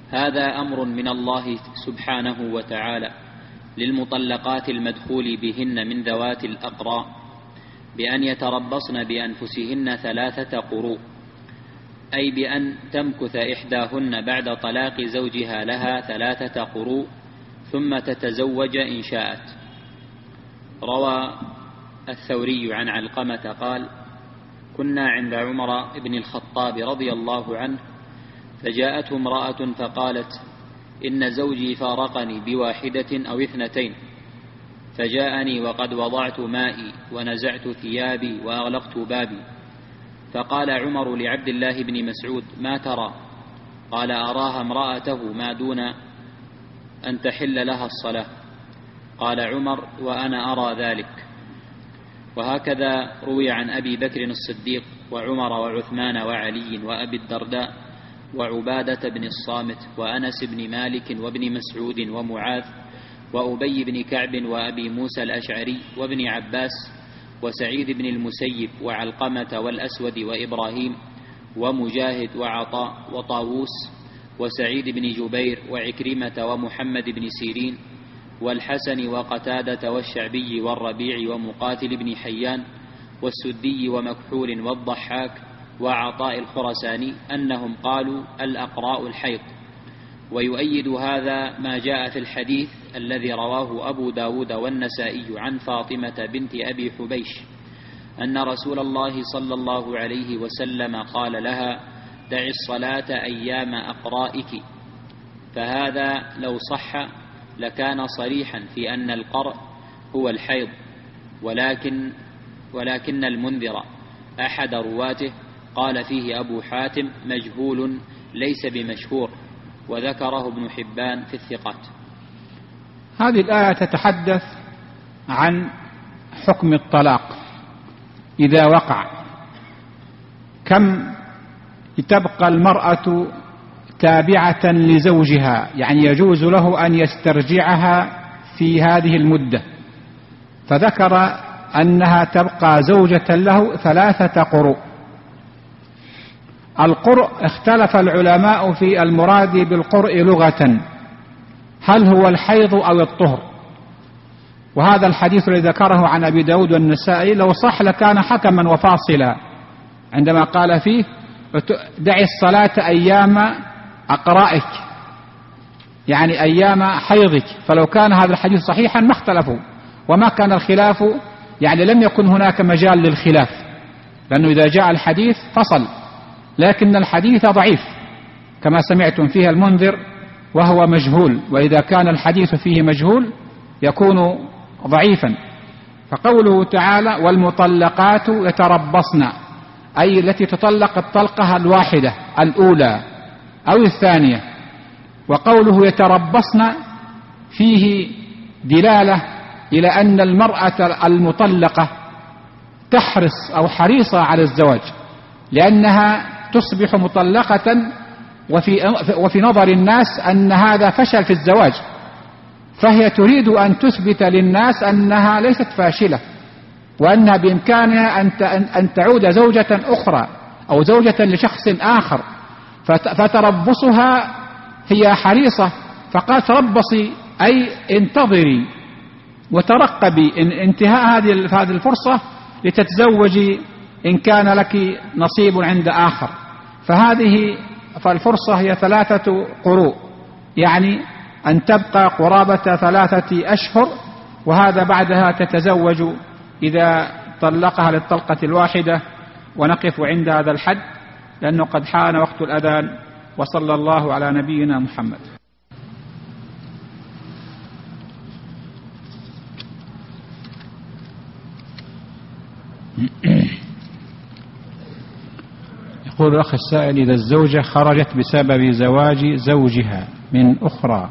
هذا أمر من الله سبحانه وتعالى للمطلقات المدخول بهن من ذوات الأقراء بأن يتربصن بأنفسهن 3 قروء، أي بأن تمكث إحداهن بعد طلاق زوجها لها 3 قروء ثم تتزوج إن شاءت. روى الثوري عن علقمة قال: كنا عند عمر بن الخطاب رضي الله عنه فجاءته امرأة فقالت: إن زوجي فارقني ب1 أو 2، فجاءني وقد وضعت مائي ونزعت ثيابي وأغلقت بابي، فقال عمر لعبد الله بن مسعود: ما ترى؟ قال: أراها امرأته ما دون أن تحل لها الصلاة. قال عمر: وأنا أرى ذلك. وهكذا روي عن أبي بكر الصديق وعمر وعثمان وعلي وأبي الدرداء وعبادة بن الصامت وأنس بن مالك وابن مسعود ومعاذ وأبي بن كعب وأبي موسى الأشعري وابن عباس وسعيد بن المسيب وعلقمة والأسود وإبراهيم ومجاهد وعطاء وطاووس وسعيد بن جبير وعكرمة ومحمد بن سيرين والحسن وقتادة والشعبي والربيع ومقاتل بن حيان والسدي ومكحول والضحاك وعطاء الخرساني أنهم قالوا: الأقراء الحيض. ويؤيد هذا ما جاء في الحديث الذي رواه أبو داود والنسائي عن فاطمة بنت أبي حبيش أن رسول الله صلى الله عليه وسلم قال لها: دعي الصلاة أيام أقرائك. فهذا لو صح لكان صريحا في أن القرء هو الحيض، ولكن المنذر أحد رواته قال فيه أبو حاتم: مجهول ليس بمشهور، وذكره ابن حبان في الثقات. هذه الآية تتحدث عن حكم الطلاق إذا وقع، كم تبقى المرأة تابعة لزوجها، يعني يجوز له أن يسترجعها في هذه المدة، فذكر أنها تبقى زوجة له 3 قروء. القرء اختلف العلماء في المراد بالقرء لغة، هل هو الحيض أو الطهر؟ وهذا الحديث الذي ذكره عن أبي داود والنسائي لو صح لكان حكما وفاصلا عندما قال فيه: دعي الصلاة أيام أقرائك، يعني أيام حيضك. فلو كان هذا الحديث صحيحا ما اختلفوا وما كان الخلاف، يعني لم يكن هناك مجال للخلاف، لأنه إذا جاء الحديث فصل. لكن الحديث ضعيف كما سمعتم فيه المنذر وهو مجهول، وإذا كان الحديث فيه مجهول يكون ضعيفا. فقوله تعالى: والمطلقات يتربصن، أي التي تطلق الطلقة الواحدة الأولى أو الثانية. وقوله يتربصن فيه دلالة إلى أن المرأة المطلقة تحرص أو حريصة على الزواج، لأنها تصبح مطلقة وفي نظر الناس أن هذا فشل في الزواج، فهي تريد أن تثبت للناس أنها ليست فاشلة، وأنها بإمكانها أن تعود زوجة أخرى أو زوجة لشخص آخر. فتربصها هي حريصة، فقال: تربصي أي انتظري وترقبي انتهاء هذه الفرصة لتتزوجي إن كان لك نصيب عند آخر. فالفرصة هي 3 قروء، يعني أن تبقى قرابة 3 أشهر، وهذا بعدها تتزوج إذا طلقها للطلقة الواحدة. ونقف عند هذا الحد لأنه قد حان وقت الأذان، وصلى الله على نبينا محمد. يقول الأخ السائل: إذا الزوجة خرجت بسبب زواج زوجها من أخرى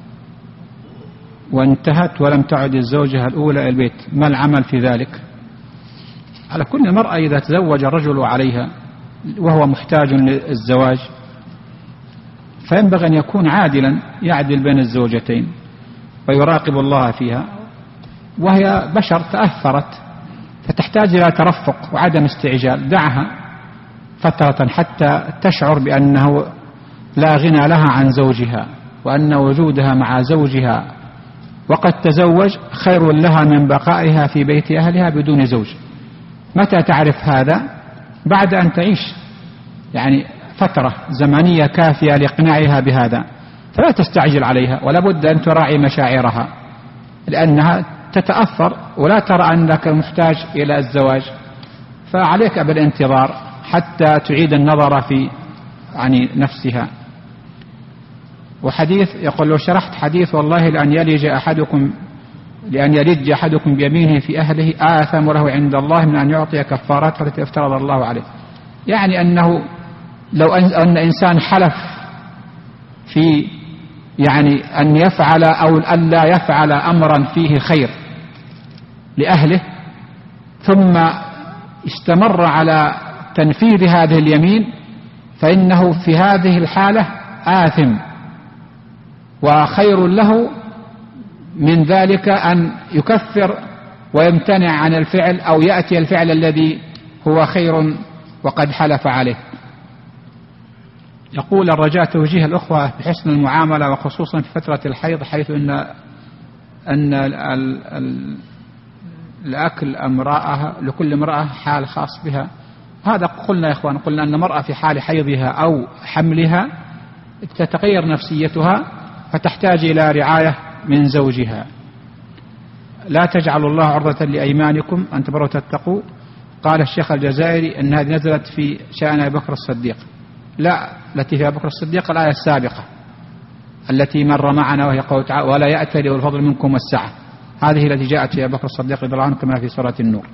وانتهت ولم تعد الزوجة الأولى إلى البيت، ما العمل في ذلك؟ على كل مرأة إذا تزوج الرجل عليها وهو محتاج للزواج فينبغي أن يكون عادلا، يعدل بين الزوجتين ويراقب الله فيها، وهي بشر تأثرت فتحتاج إلى ترفق وعدم استعجال. دعها فترة حتى تشعر بأنه لا غنى لها عن زوجها، وأن وجودها مع زوجها وقد تزوج خير لها من بقائها في بيت أهلها بدون زوج. متى تعرف هذا؟ بعد أن تعيش يعني فترة زمنية كافية لإقناعها بهذا، فلا تستعجل عليها، ولا بد أن تراعي مشاعرها، لأنها تتأثر ولا ترى أنك محتاج إلى الزواج، فعليك بالانتظار حتى تعيد النظر في يعني نفسها. وحديث يقول لو شرحت حديث والله لأن يلج أحدكم بيمينه في أهله آثم له عند الله من أن يعطي كفارات التي افترض الله عليه، يعني أنه لو أن إنسان حلف في يعني أن يفعل أو أن لا يفعل أمرا فيه خير لأهله ثم استمر على تنفيذ هذه اليمين، فإنه في هذه الحالة آثم، وخير له من ذلك أن يكفر ويمتنع عن الفعل أو يأتي الفعل الذي هو خير وقد حلف عليه. يقول الرجاء توجيه الأخوة بحسن المعاملة وخصوصا في فترة الحيض، حيث أن الأكل امرأة لكل امرأة حال خاص بها. هذا قلنا يا إخوان، قلنا أن المرأة في حال حيضها أو حملها تتغير نفسيتها فتحتاج إلى رعاية من زوجها. لا تجعلوا الله عرضة لأيمانكم أن تبروا تتقوا. قال الشيخ الجزائري أن هذه نزلت في شأن أبي بكر الصديق. لا، التي في أبي بكر الصديق الآية السابقة التي مر معنا، وهي قول تعالى ولا يأتل والفضل منكم والسعة، هذه التي جاءت في أبي بكر الصديق رضي الله عنه كما في سورة النور.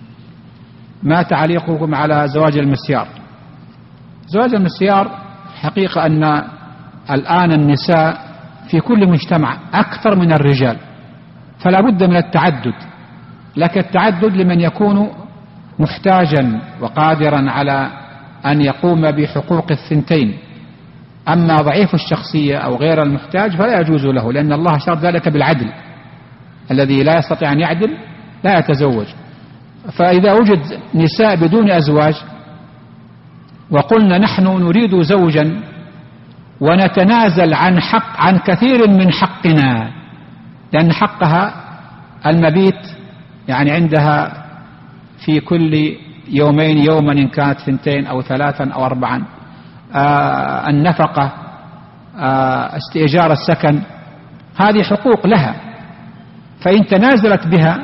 ما تعليقكم على زواج المسيار؟ زواج المسيار حقيقة أن الآن النساء في كل مجتمع أكثر من الرجال، فلا بد من التعدد، لكن التعدد لمن يكون محتاجا وقادرا على أن يقوم بحقوق الثنتين. أما ضعيف الشخصية أو غير المحتاج فلا يجوز له، لأن الله شرط ذلك بالعدل، الذي لا يستطيع أن يعدل لا يتزوج. فإذا وجد نساء بدون أزواج وقلنا نحن نريد زوجا ونتنازل عن كثير من حقنا، لأن حقها المبيت يعني عندها في كل يومين يوما إن كانت 2 أو 3 أو 4، النفقة، استئجار السكن، هذه حقوق لها. فإن تنازلت بها،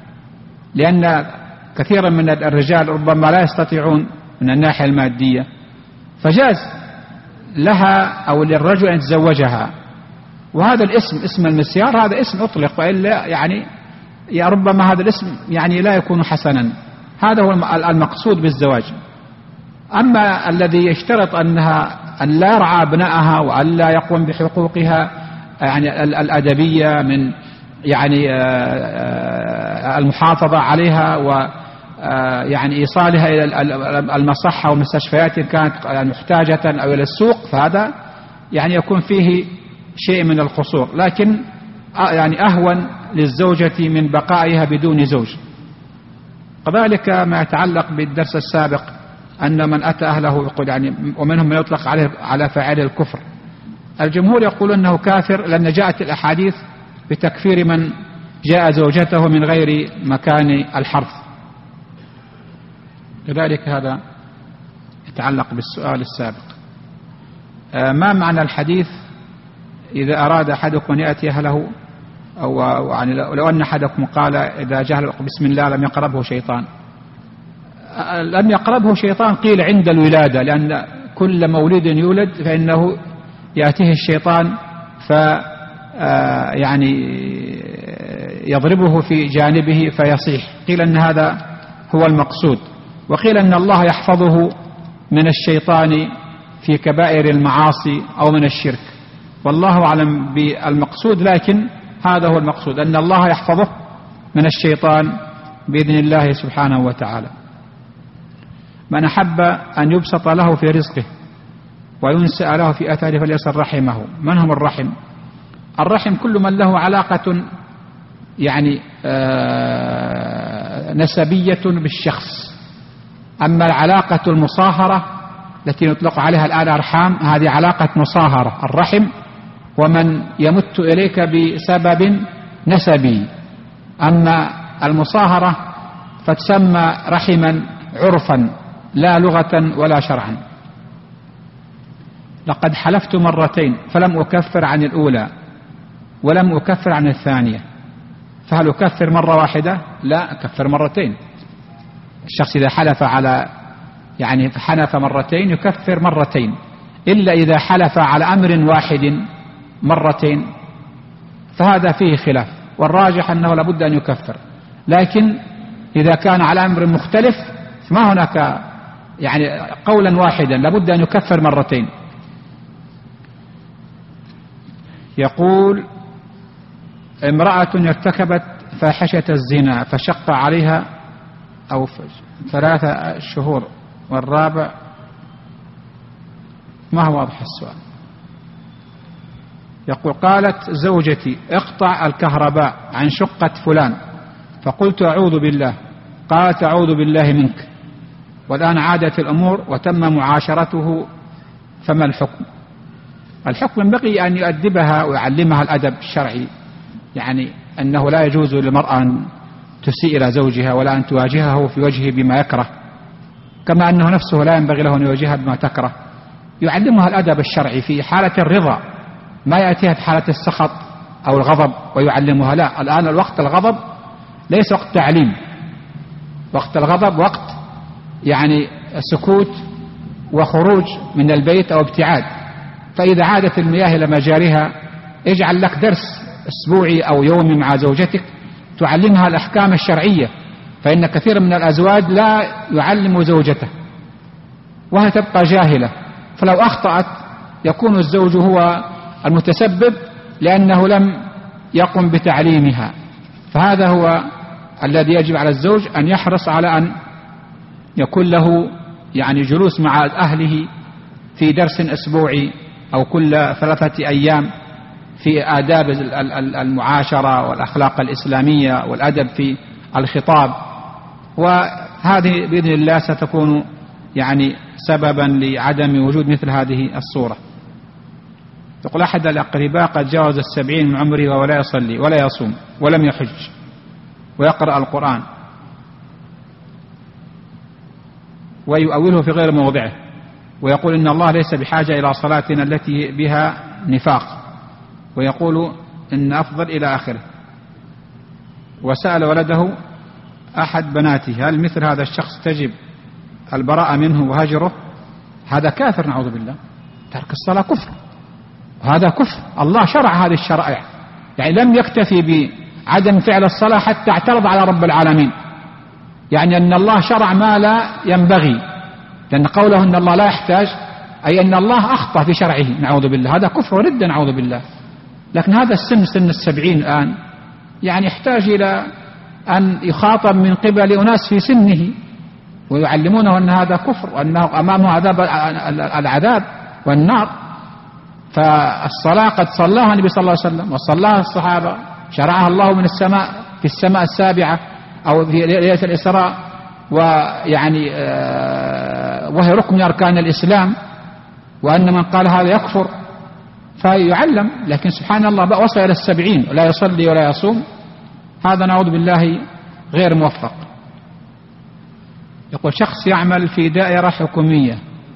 لأن كثيرا من الرجال ربما لا يستطيعون من الناحية المادية، فجاز لها أو للرجل أن يتزوجها. وهذا الاسم اسم المسيار هذا اسم أطلق، وإلا يعني ربما هذا الاسم يعني لا يكون حسنا. هذا هو المقصود بالزواج. أما الذي يشترط أن لا يرعى أبنائها وأن لا يقوم بحقوقها يعني الأدبية من يعني المحافظة عليها ويعني إيصالها إلى المصحة والمستشفيات إن كانت محتاجة أو إلى السوق، فهذا يعني يكون فيه شيء من القصور، لكن يعني أهون للزوجة من بقائها بدون زوج. كذلك ما يتعلق بالدرس السابق أن من أتى أهله يقول يعني، ومنهم من يطلق على فاعل الكفر. الجمهور يقول أنه كافر لأن جاءت الأحاديث بتكفير من جاء زوجته من غير مكان الحرث. لذلك هذا يتعلق بالسؤال السابق. ما معنى الحديث إذا أراد أحدكم أن يأتي أهله أو يعني لو أن أحدكم قال إذا جهل بسم الله لم يقربه شيطان؟ لم يقربه شيطان قيل عند الولادة، لأن كل مولود يولد فإنه يأتيه الشيطان يعني يضربه في جانبه فيصيح، قيل أن هذا هو المقصود. وقيل أن الله يحفظه من الشيطان في كبائر المعاصي أو من الشرك، والله أعلم بالمقصود، لكن هذا هو المقصود، أن الله يحفظه من الشيطان بإذن الله سبحانه وتعالى. من أحب أن يبسط له في رزقه وينسأ له في أثره فليصل رحمه. من هم الرحم؟ الرحم كل من له علاقة يعني نسبية بالشخص. أما العلاقة المصاهرة التي يطلق عليها الآن أرحام، هذه علاقة مصاهرة الرحم، ومن يمت إليك بسبب نسبي. أما المصاهرة فتسمى رحما عرفا لا لغة ولا شرعا. لقد حلفت مرتين فلم أكفر عن الأولى ولم أكفر عن الثانية، فهل أكفر مرة واحدة؟ لا، أكفر مرتين. الشخص إذا حلف على حنف مرتين يكفر مرتين، إلا إذا حلف على أمر واحد مرتين فهذا فيه خلاف، والراجح أنه لابد أن يكفر. لكن إذا كان على أمر مختلف ما هناك قولا واحدا، لابد أن يكفر مرتين. يقول: امرأة ارتكبت فاحشة الزنا فشق عليها 3 شهور، والرابع ما هو واضح السؤال. يقول: قالت زوجتي اقطع الكهرباء عن شقة فلان، فقلت أعوذ بالله، قالت أعوذ بالله منك، والآن عادت الأمور وتم معاشرته، فما الحكم؟ الحكم ينبغي أن يؤدبها ويعلمها الأدب الشرعي، أنه لا يجوز للمرأة أن تسيء إلى زوجها ولا أن تواجهه في وجهه بما يكره، كما أنه نفسه لا ينبغي له أن يواجهها بما تكره. يعلمها الأدب الشرعي في حالة الرضا، ما يأتيها في حالة السخط أو الغضب ويعلمها، لا. الآن الوقت الغضب ليس وقت تعليم، وقت الغضب وقت سكوت وخروج من البيت أو ابتعاد. فإذا عادت المياه إلى مجاريها اجعل لك درس أسبوعي أو يومي مع زوجتك تعلمها الأحكام الشرعية، فإن كثير من الأزواج لا يعلم زوجته وهي تبقى جاهلة، فلو أخطأت يكون الزوج هو المتسبب لأنه لم يقم بتعليمها. فهذا هو الذي يجب على الزوج أن يحرص على أن يكون له جلوس مع أهله في درس أسبوعي أو كل 3 أيام في آداب المعاشرة والأخلاق الإسلامية والأدب في الخطاب، وهذه بإذن الله ستكون سببا لعدم وجود مثل هذه الصورة. يقول: أحد الأقرباء قد جاوز 70 من عمره وهو لا يصلي ولا يصوم ولم يحج ويقرأ القرآن ويؤوله في غير موضعه، ويقول إن الله ليس بحاجة إلى صلاتنا التي بها نفاق، ويقول إن أفضل إلى آخره، وسأل ولده أحد بناته: هل مثل هذا الشخص تجب البراءة منه وهجره؟ هذا كافر نعوذ بالله، ترك الصلاة كفر، وهذا كفر. الله شرع هذه الشرائع، لم يكتفي بعدم فعل الصلاة حتى اعترض على رب العالمين، أن الله شرع ما لا ينبغي، لأن قوله أن الله لا يحتاج أي أن الله أخطأ في شرعه نعوذ بالله، هذا كفر ورد نعوذ بالله. لكن هذا سن 70 الآن يحتاج إلى أن يخاطب من قبل أناس في سنه ويعلمونه أن هذا كفر وأنه أمامه العذاب والنار. فالصلاة قد صلاها النبي صلى الله عليه وسلم وصلاها الصحابة، شرعها الله من السماء في السماء السابعة أو في ليلة الإسراء، وهي ركن من أركان الإسلام، وأن من قال هذا يكفر فيعلم. لكن سبحان الله وصل إلى 70 ولا يصلي ولا يصوم، هذا نعوذ بالله غير موفق. يقول: شخص يعمل في دائرة حكومية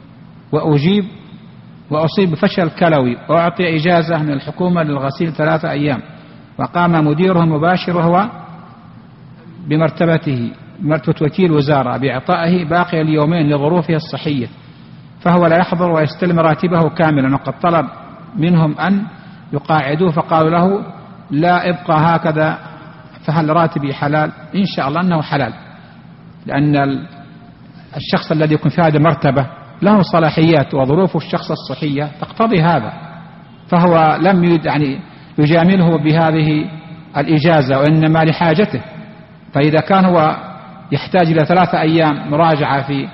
وأصيب بفشل كلوي وأعطي إجازة من الحكومة للغسيل 3 أيام، وقام مديره المباشر وهو بمرتبته مرتبة وكيل وزارة بإعطائه باقي اليومين لظروفه الصحية، فهو لا يحضر ويستلم راتبه كاملا، وقد طلب منهم أن يقاعدوه فقالوا له لا ابقى هكذا، فهل راتبي حلال؟ إن شاء الله أنه حلال، لأن الشخص الذي يكون في هذه المرتبة له صلاحيات وظروف الشخص الصحية تقتضي هذا، فهو لم يجامله بهذه الإجازة وإنما لحاجته. فإذا كان هو يحتاج إلى 3 أيام مراجعة في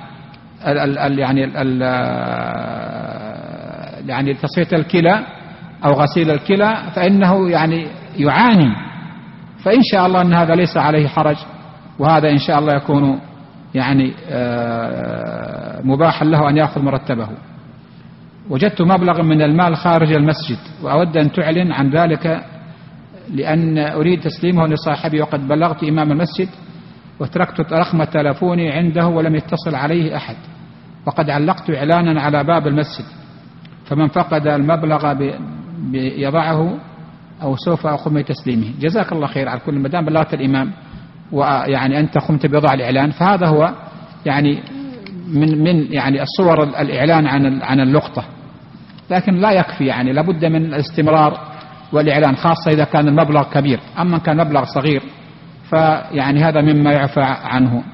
تصفية الكلى أو غسيل الكلى فإنه يعاني، فإن شاء الله أن هذا ليس عليه حرج، وهذا إن شاء الله يكون مباح له أن يأخذ مرتبه. وجدت مبلغا من المال خارج المسجد وأود أن تعلن عن ذلك لأن أريد تسليمه لصاحبي، وقد بلغت إمام المسجد وتركت رقم تلفوني عنده ولم يتصل عليه أحد، وقد علقت إعلانا على باب المسجد، فمن فقد المبلغ يضعه أو سوف أقوم بتسليمه. جزاك الله خير على كل مدام بلغت الإمام ويعني أنت قمت بوضع الإعلان، فهذا هو يعني من يعني الصور الإعلان عن اللقطة، لكن لا يكفي، يعني لابد من الاستمرار والإعلان، خاصة إذا كان المبلغ كبير. أما كان مبلغ صغير فيعني هذا مما يعفى عنه.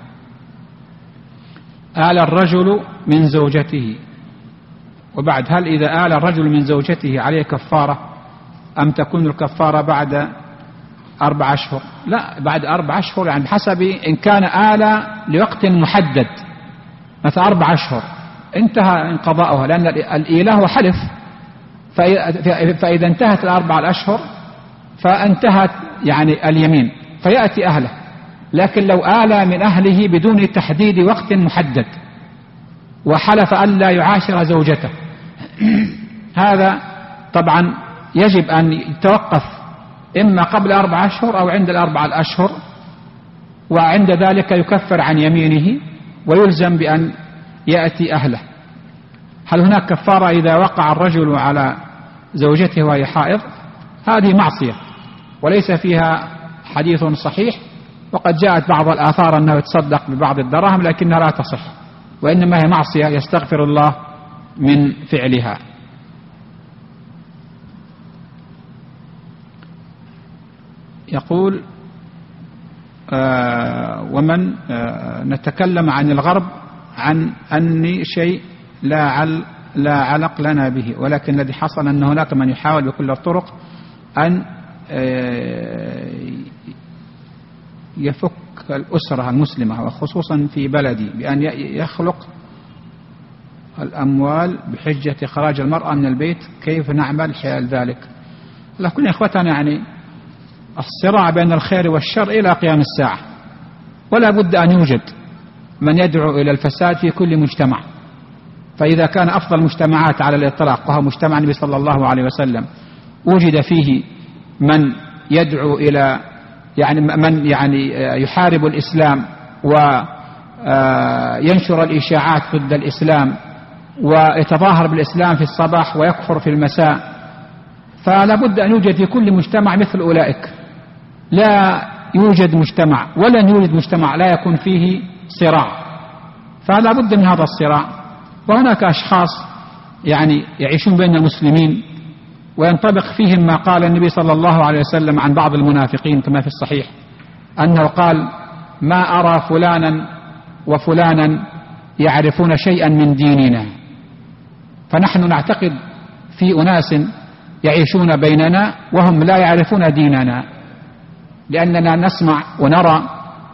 آل الرجل من زوجته. وبعد، هل إذا آل الرجل من زوجته عليه كفارة أم تكون الكفارة بعد 4 أشهر؟ لا، بعد 4 أشهر، يعني بحسب إن كان آل لوقت محدد مثل 4 أشهر انتهى انقضاؤها، لأن الإيلاء هو حلف، فإذا انتهت 4 أشهر فانتهت يعني اليمين فيأتي أهله. لكن لو آل من أهله بدون تحديد وقت محدد وحلف أن لا يعاشر زوجته، هذا طبعا يجب أن يتوقف إما قبل 4 أشهر أو عند 4 أشهر، وعند ذلك يكفر عن يمينه ويلزم بأن يأتي أهله. هل هناك كفارة إذا وقع الرجل على زوجته وهي حائض؟ هذه معصية وليس فيها حديث صحيح، وقد جاءت بعض الآثار أنه يتصدق ببعض الدراهم لكنها لا تصح، وإنما هي معصية يستغفر الله من فعلها. يقول ومن نتكلم عن الغرب عن أني شيء لا علق لنا به، ولكن الذي حصل أن هناك من يحاول بكل الطرق أن يفك الأسرة المسلمة وخصوصا في بلدي بأن يخلق الأموال بحجة إخراج المرأة من البيت. كيف نعمل حيال ذلك؟ لكن يا إخوتنا يعني الصراع بين الخير والشر إلى قيام الساعة، ولا بد أن يوجد من يدعو إلى الفساد في كل مجتمع. فإذا كان أفضل المجتمعات على الإطلاق وهو مجتمع النبي صلى الله عليه وسلم وجد فيه من يدعو إلى يعني من يعني يحارب الإسلام وينشر الإشاعات ضد الإسلام ويتظاهر بالإسلام في الصباح ويكفر في المساء، فلا بد أن يوجد في كل مجتمع مثل أولئك. لا يوجد مجتمع ولن يوجد مجتمع لا يكون فيه صراع، فلا بد من هذا الصراع. وهناك أشخاص يعني يعيشون بين المسلمين وينطبق فيهم ما قال النبي صلى الله عليه وسلم عن بعض المنافقين كما في الصحيح أنه قال: ما أرى فلانا وفلانا يعرفون شيئا من ديننا. فنحن نعتقد في أناس يعيشون بيننا وهم لا يعرفون ديننا، لأننا نسمع ونرى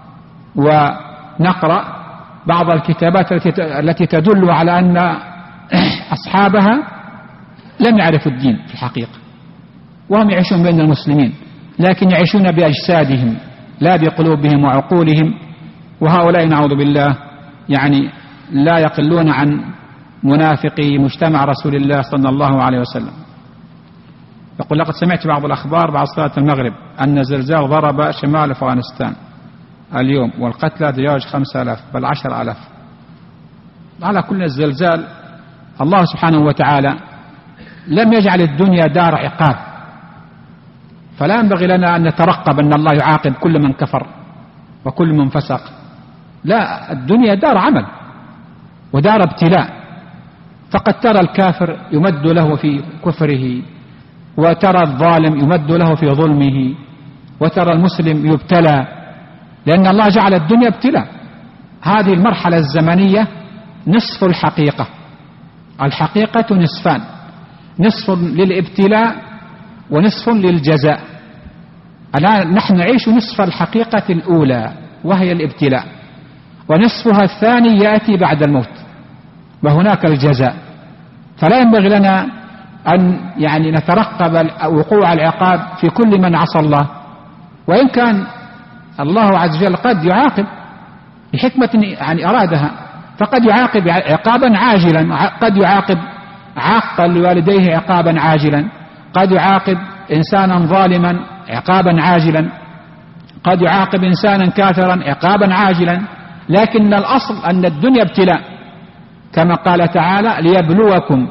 ونقرأ بعض الكتابات التي تدل على أن أصحابها لم يعرفوا الدين في الحقيقة، وهم يعيشون بين المسلمين لكن يعيشون بأجسادهم لا بقلوبهم وعقولهم. وهؤلاء نعوذ بالله يعني لا يقلون عن منافقي مجتمع رسول الله صلى الله عليه وسلم. يقول: لقد سمعت بعض الأخبار بعد صلاة المغرب أن زلزال ضرب شمال أفغانستان اليوم والقتلى تجاوز 5000 بل 10000. على كل الزلزال الله سبحانه وتعالى لم يجعل الدنيا دار عقاب، فلا ينبغي لنا أن نترقب أن الله يعاقب كل من كفر وكل من فسق. لا، الدنيا دار عمل ودار ابتلاء، فقد ترى الكافر يمد له في كفره، وترى الظالم يمد له في ظلمه، وترى المسلم يبتلى، لأن الله جعل الدنيا ابتلاء. هذه المرحلة الزمنية نصف الحقيقة. الحقيقة نصفان: نصف للابتلاء ونصف للجزاء. الآن نحن نعيش نصف الحقيقة الأولى وهي الابتلاء، ونصفها الثاني يأتي بعد الموت وهناك الجزاء. فلا ينبغي لنا أن يعني نترقب وقوع العقاب في كل من عصى الله، وإن كان الله عز وجل قد يعاقب لحكمة يعني أرادها، فقد يعاقب عقابا عاجلا، قد يعاقب عاقا لوالديه عقابا عاجلا، قد يعاقب إنسانا ظالما عقابا عاجلا، قد يعاقب إنسانا كافرا عقابا عاجلا. لكن الأصل أن الدنيا ابتلاء، كما قال تعالى: ليبلوكم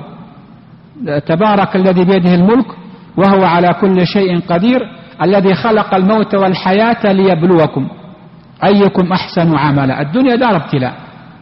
تبارك الذي بيده الملك وهو على كل شيء قدير الذي خلق الموت والحياة ليبلوكم أيكم أحسن عملا. الدنيا دار ابتلاء،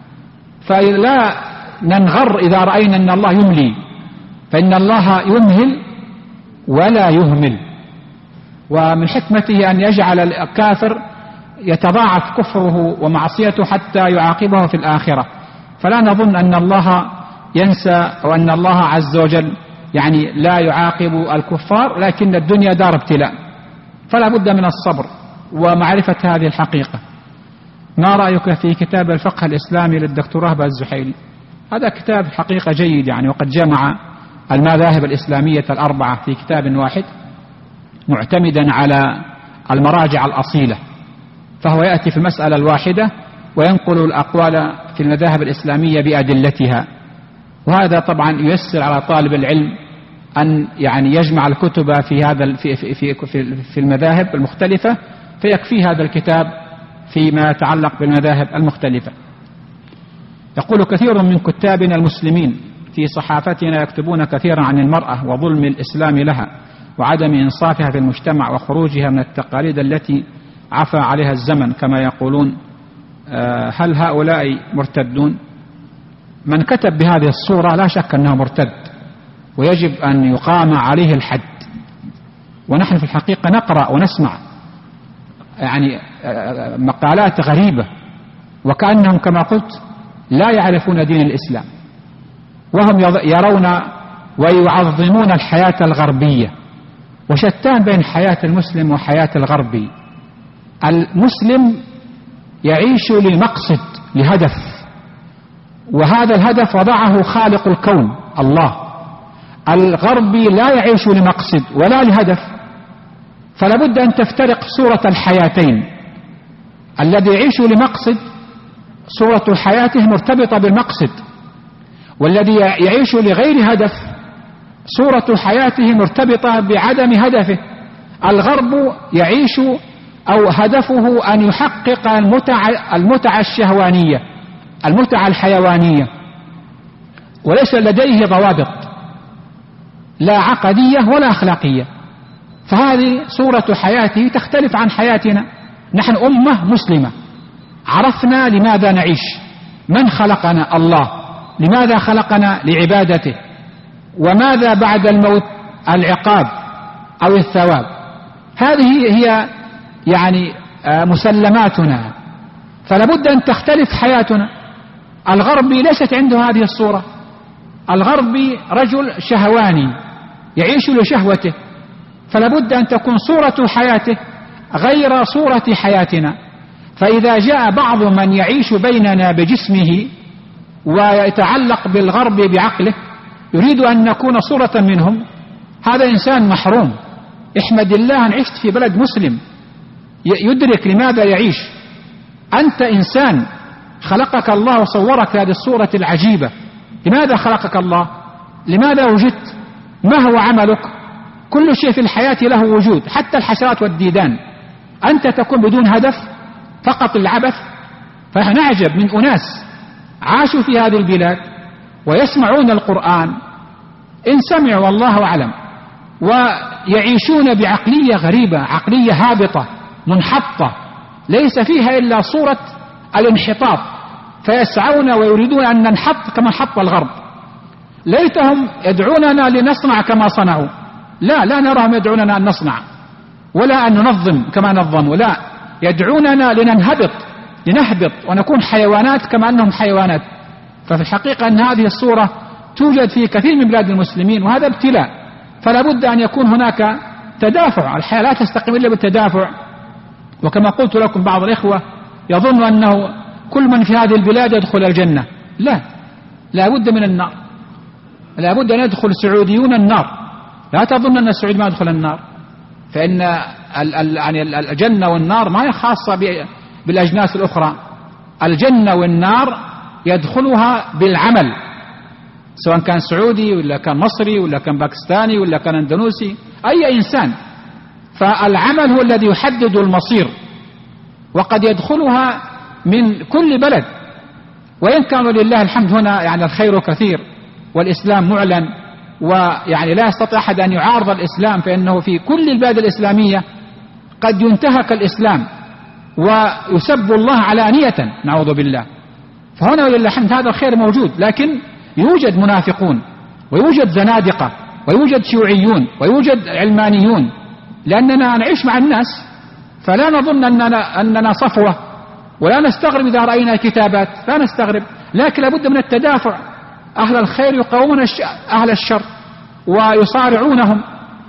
فلا ننغر إذا رأينا أن الله يملي، فإن الله يمهل ولا يهمل. ومن حكمته أن يجعل الكافر يتضاعف كفره ومعصيته حتى يعاقبه في الآخرة. فلا نظن أن الله ينسى أو أن الله عز وجل يعني لا يعاقب الكفار، لكن الدنيا دار ابتلاء، فلا بد من الصبر ومعرفة هذه الحقيقة. ما رأيك في كتاب الفقه الإسلامي للدكتور رهبة الزحيلي؟ هذا كتاب حقيقة جيد يعني، وقد جمع المذاهب الإسلامية الأربعة في كتاب واحد معتمدا على المراجع الأصيلة، فهو يأتي في المسألة الواحدة وينقل الأقوال في المذاهب الإسلامية بأدلتها. وهذا طبعا ييسر على طالب العلم أن يعني يجمع الكتب في هذا في المذاهب المختلفة، فيكفي هذا الكتاب فيما يتعلق بالمذاهب المختلفة. يقول: كثير من كتابنا المسلمين في صحافتنا يكتبون كثيرا عن المرأة وظلم الإسلام لها وعدم إنصافها في المجتمع وخروجها من التقاليد التي عفى عليها الزمن كما يقولون. هل هؤلاء مرتدون؟ من كتب بهذه الصورة لا شك أنه مرتد، ويجب أن يقام عليه الحد. ونحن في الحقيقة نقرأ ونسمع يعني مقالات غريبة، وكأنهم كما قلت لا يعرفون دين الإسلام، وهم يرون ويعظمون الحياة الغربية، وشتان بين حياة المسلم وحياة الغربي. المسلم يعيش لمقصد، لهدف، وهذا الهدف وضعه خالق الكون الله. الغربي لا يعيش لمقصد ولا لهدف، فلا بد أن تفترق صورة الحياتين. الذي يعيش لمقصد صورة حياته مرتبطة بالمقصد، والذي يعيش لغير هدف صورة حياته مرتبطة بعدم هدفه. الغرب يعيش أو هدفه أن يحقق المتعة الشهوانية، المتعة الحيوانية، وليس لديه ضوابط لا عقدية ولا أخلاقية. فهذه صورة حياته تختلف عن حياتنا. نحن أمة مسلمة، عرفنا لماذا نعيش، من خلقنا الله، لماذا خلقنا لعبادته، وماذا بعد الموت، العقاب أو الثواب. هذه هي يعني مسلماتنا، فلا بد أن تختلف حياتنا. الغربي ليست عنده هذه الصورة. الغربي رجل شهواني يعيش لشهوته، فلا بد أن تكون صورة حياته غير صورة حياتنا. فإذا جاء بعض من يعيش بيننا بجسمه ويتعلق بالغرب بعقله يريد أن نكون صورة منهم، هذا إنسان محروم. احمد الله أن عشت في بلد مسلم يدرك لماذا يعيش. أنت إنسان خلقك الله وصورك هذه الصورة العجيبة. لماذا خلقك الله؟ لماذا وجدت؟ ما هو عملك؟ كل شيء في الحياة له وجود، حتى الحشرات والديدان. أنت تكون بدون هدف، فقط العبث. فنعجب من أناس عاشوا في هذه البلاد ويسمعون القرآن إن سمعوا والله أعلم، ويعيشون بعقلية غريبة، عقلية هابطة منحطة ليس فيها إلا صورة الانحطاط، فيسعون ويريدون أن ننحط كما انحط الغرب. ليتهم يدعوننا لنصنع كما صنعوا. لا نراهم يدعوننا أن نصنع ولا أن ننظم كما نظموا، لا، يدعوننا لنهبط ونكون حيوانات كما أنهم حيوانات. ففي الحقيقة أن هذه الصورة توجد في كثير من بلاد المسلمين، وهذا ابتلاء. فلا بد أن يكون هناك تدافع. الحياة لا تستقيم إلا بالتدافع. وكما قلت لكم بعض الإخوة يظن أنه كل من في هذه البلاد يدخل الجنة. لا بد من النار، لا بد أن يدخل السعوديون النار. لا تظن أن السعودي ما يدخل النار، فإن الجنة والنار ما هي خاصة بالأجناس الأخرى. الجنة والنار يدخلها بالعمل، سواء كان سعودي ولا كان مصري ولا كان باكستاني ولا كان اندونوسي، أي إنسان. فالعمل هو الذي يحدد المصير، وقد يدخلها من كل بلد، وإن كان لله الحمد هنا يعني الخير كثير والإسلام معلن، ويعني لا يستطيع أحد أن يعارض الإسلام، فإنه في كل البلاد الإسلامية قد ينتهك الإسلام ويسب الله علانية نعوذ بالله. فهنا ولله الحمد هذا الخير موجود، لكن يوجد منافقون ويوجد زنادقة ويوجد شيوعيون ويوجد علمانيون، لأننا نعيش مع الناس، فلا نظن أننا صفوة، ولا نستغرب إذا رأينا كتابات، لا نستغرب، لكن لابد من التدافع. أهل الخير يقاومون أهل الشر ويصارعونهم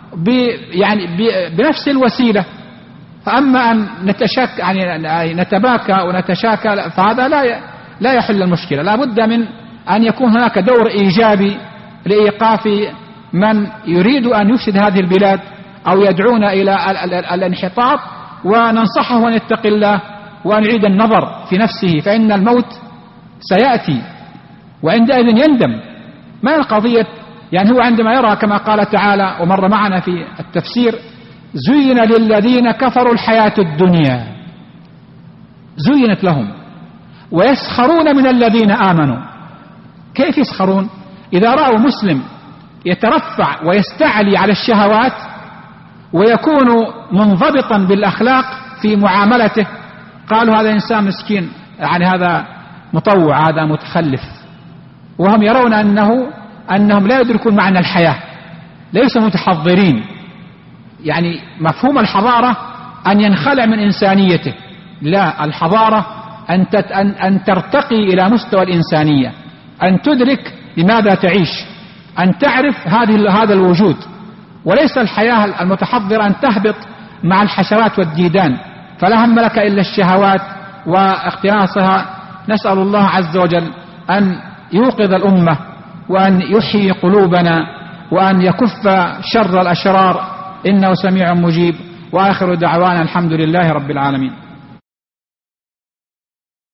بنفس الوسيلة. فأما أن نتباكى ونتشاكى فهذا لا يحل المشكلة. لا بد من أن يكون هناك دور إيجابي لإيقاف من يريد أن يفسد هذه البلاد أو يدعون إلى الانحطاط، وننصحه أن يتقي الله وأن يعيد النظر في نفسه، فإن الموت سيأتي وعندئذ يندم. ما القضية؟ يعني هو عندما يرى كما قال تعالى ومر معنا في التفسير: زين للذين كفروا الحياة الدنيا، زينت لهم، ويسخرون من الذين آمنوا. كيف يسخرون؟ إذا رأوا مسلم يترفع ويستعلي على الشهوات ويكون منضبطا بالأخلاق في معاملته، قالوا هذا إنسان مسكين، يعني هذا مطوع، هذا متخلف. وهم يرون أنهم لا يدركون معنى الحياة، ليسوا متحضرين. يعني مفهوم الحضارة أن ينخلع من إنسانيته، لا، الحضارة أن ترتقي إلى مستوى الإنسانية، أن تدرك لماذا تعيش، أن تعرف هذا الوجود، وليس الحياة المتحضرة أن تهبط مع الحشرات والديدان، فلا هم لك إلا الشهوات واقتناصها. نسأل الله عز وجل أن يوقظ الأمة وأن يحيي قلوبنا وأن يكف شر الأشرار، إنه سميع مجيب. وآخر دعوانا الحمد لله رب العالمين.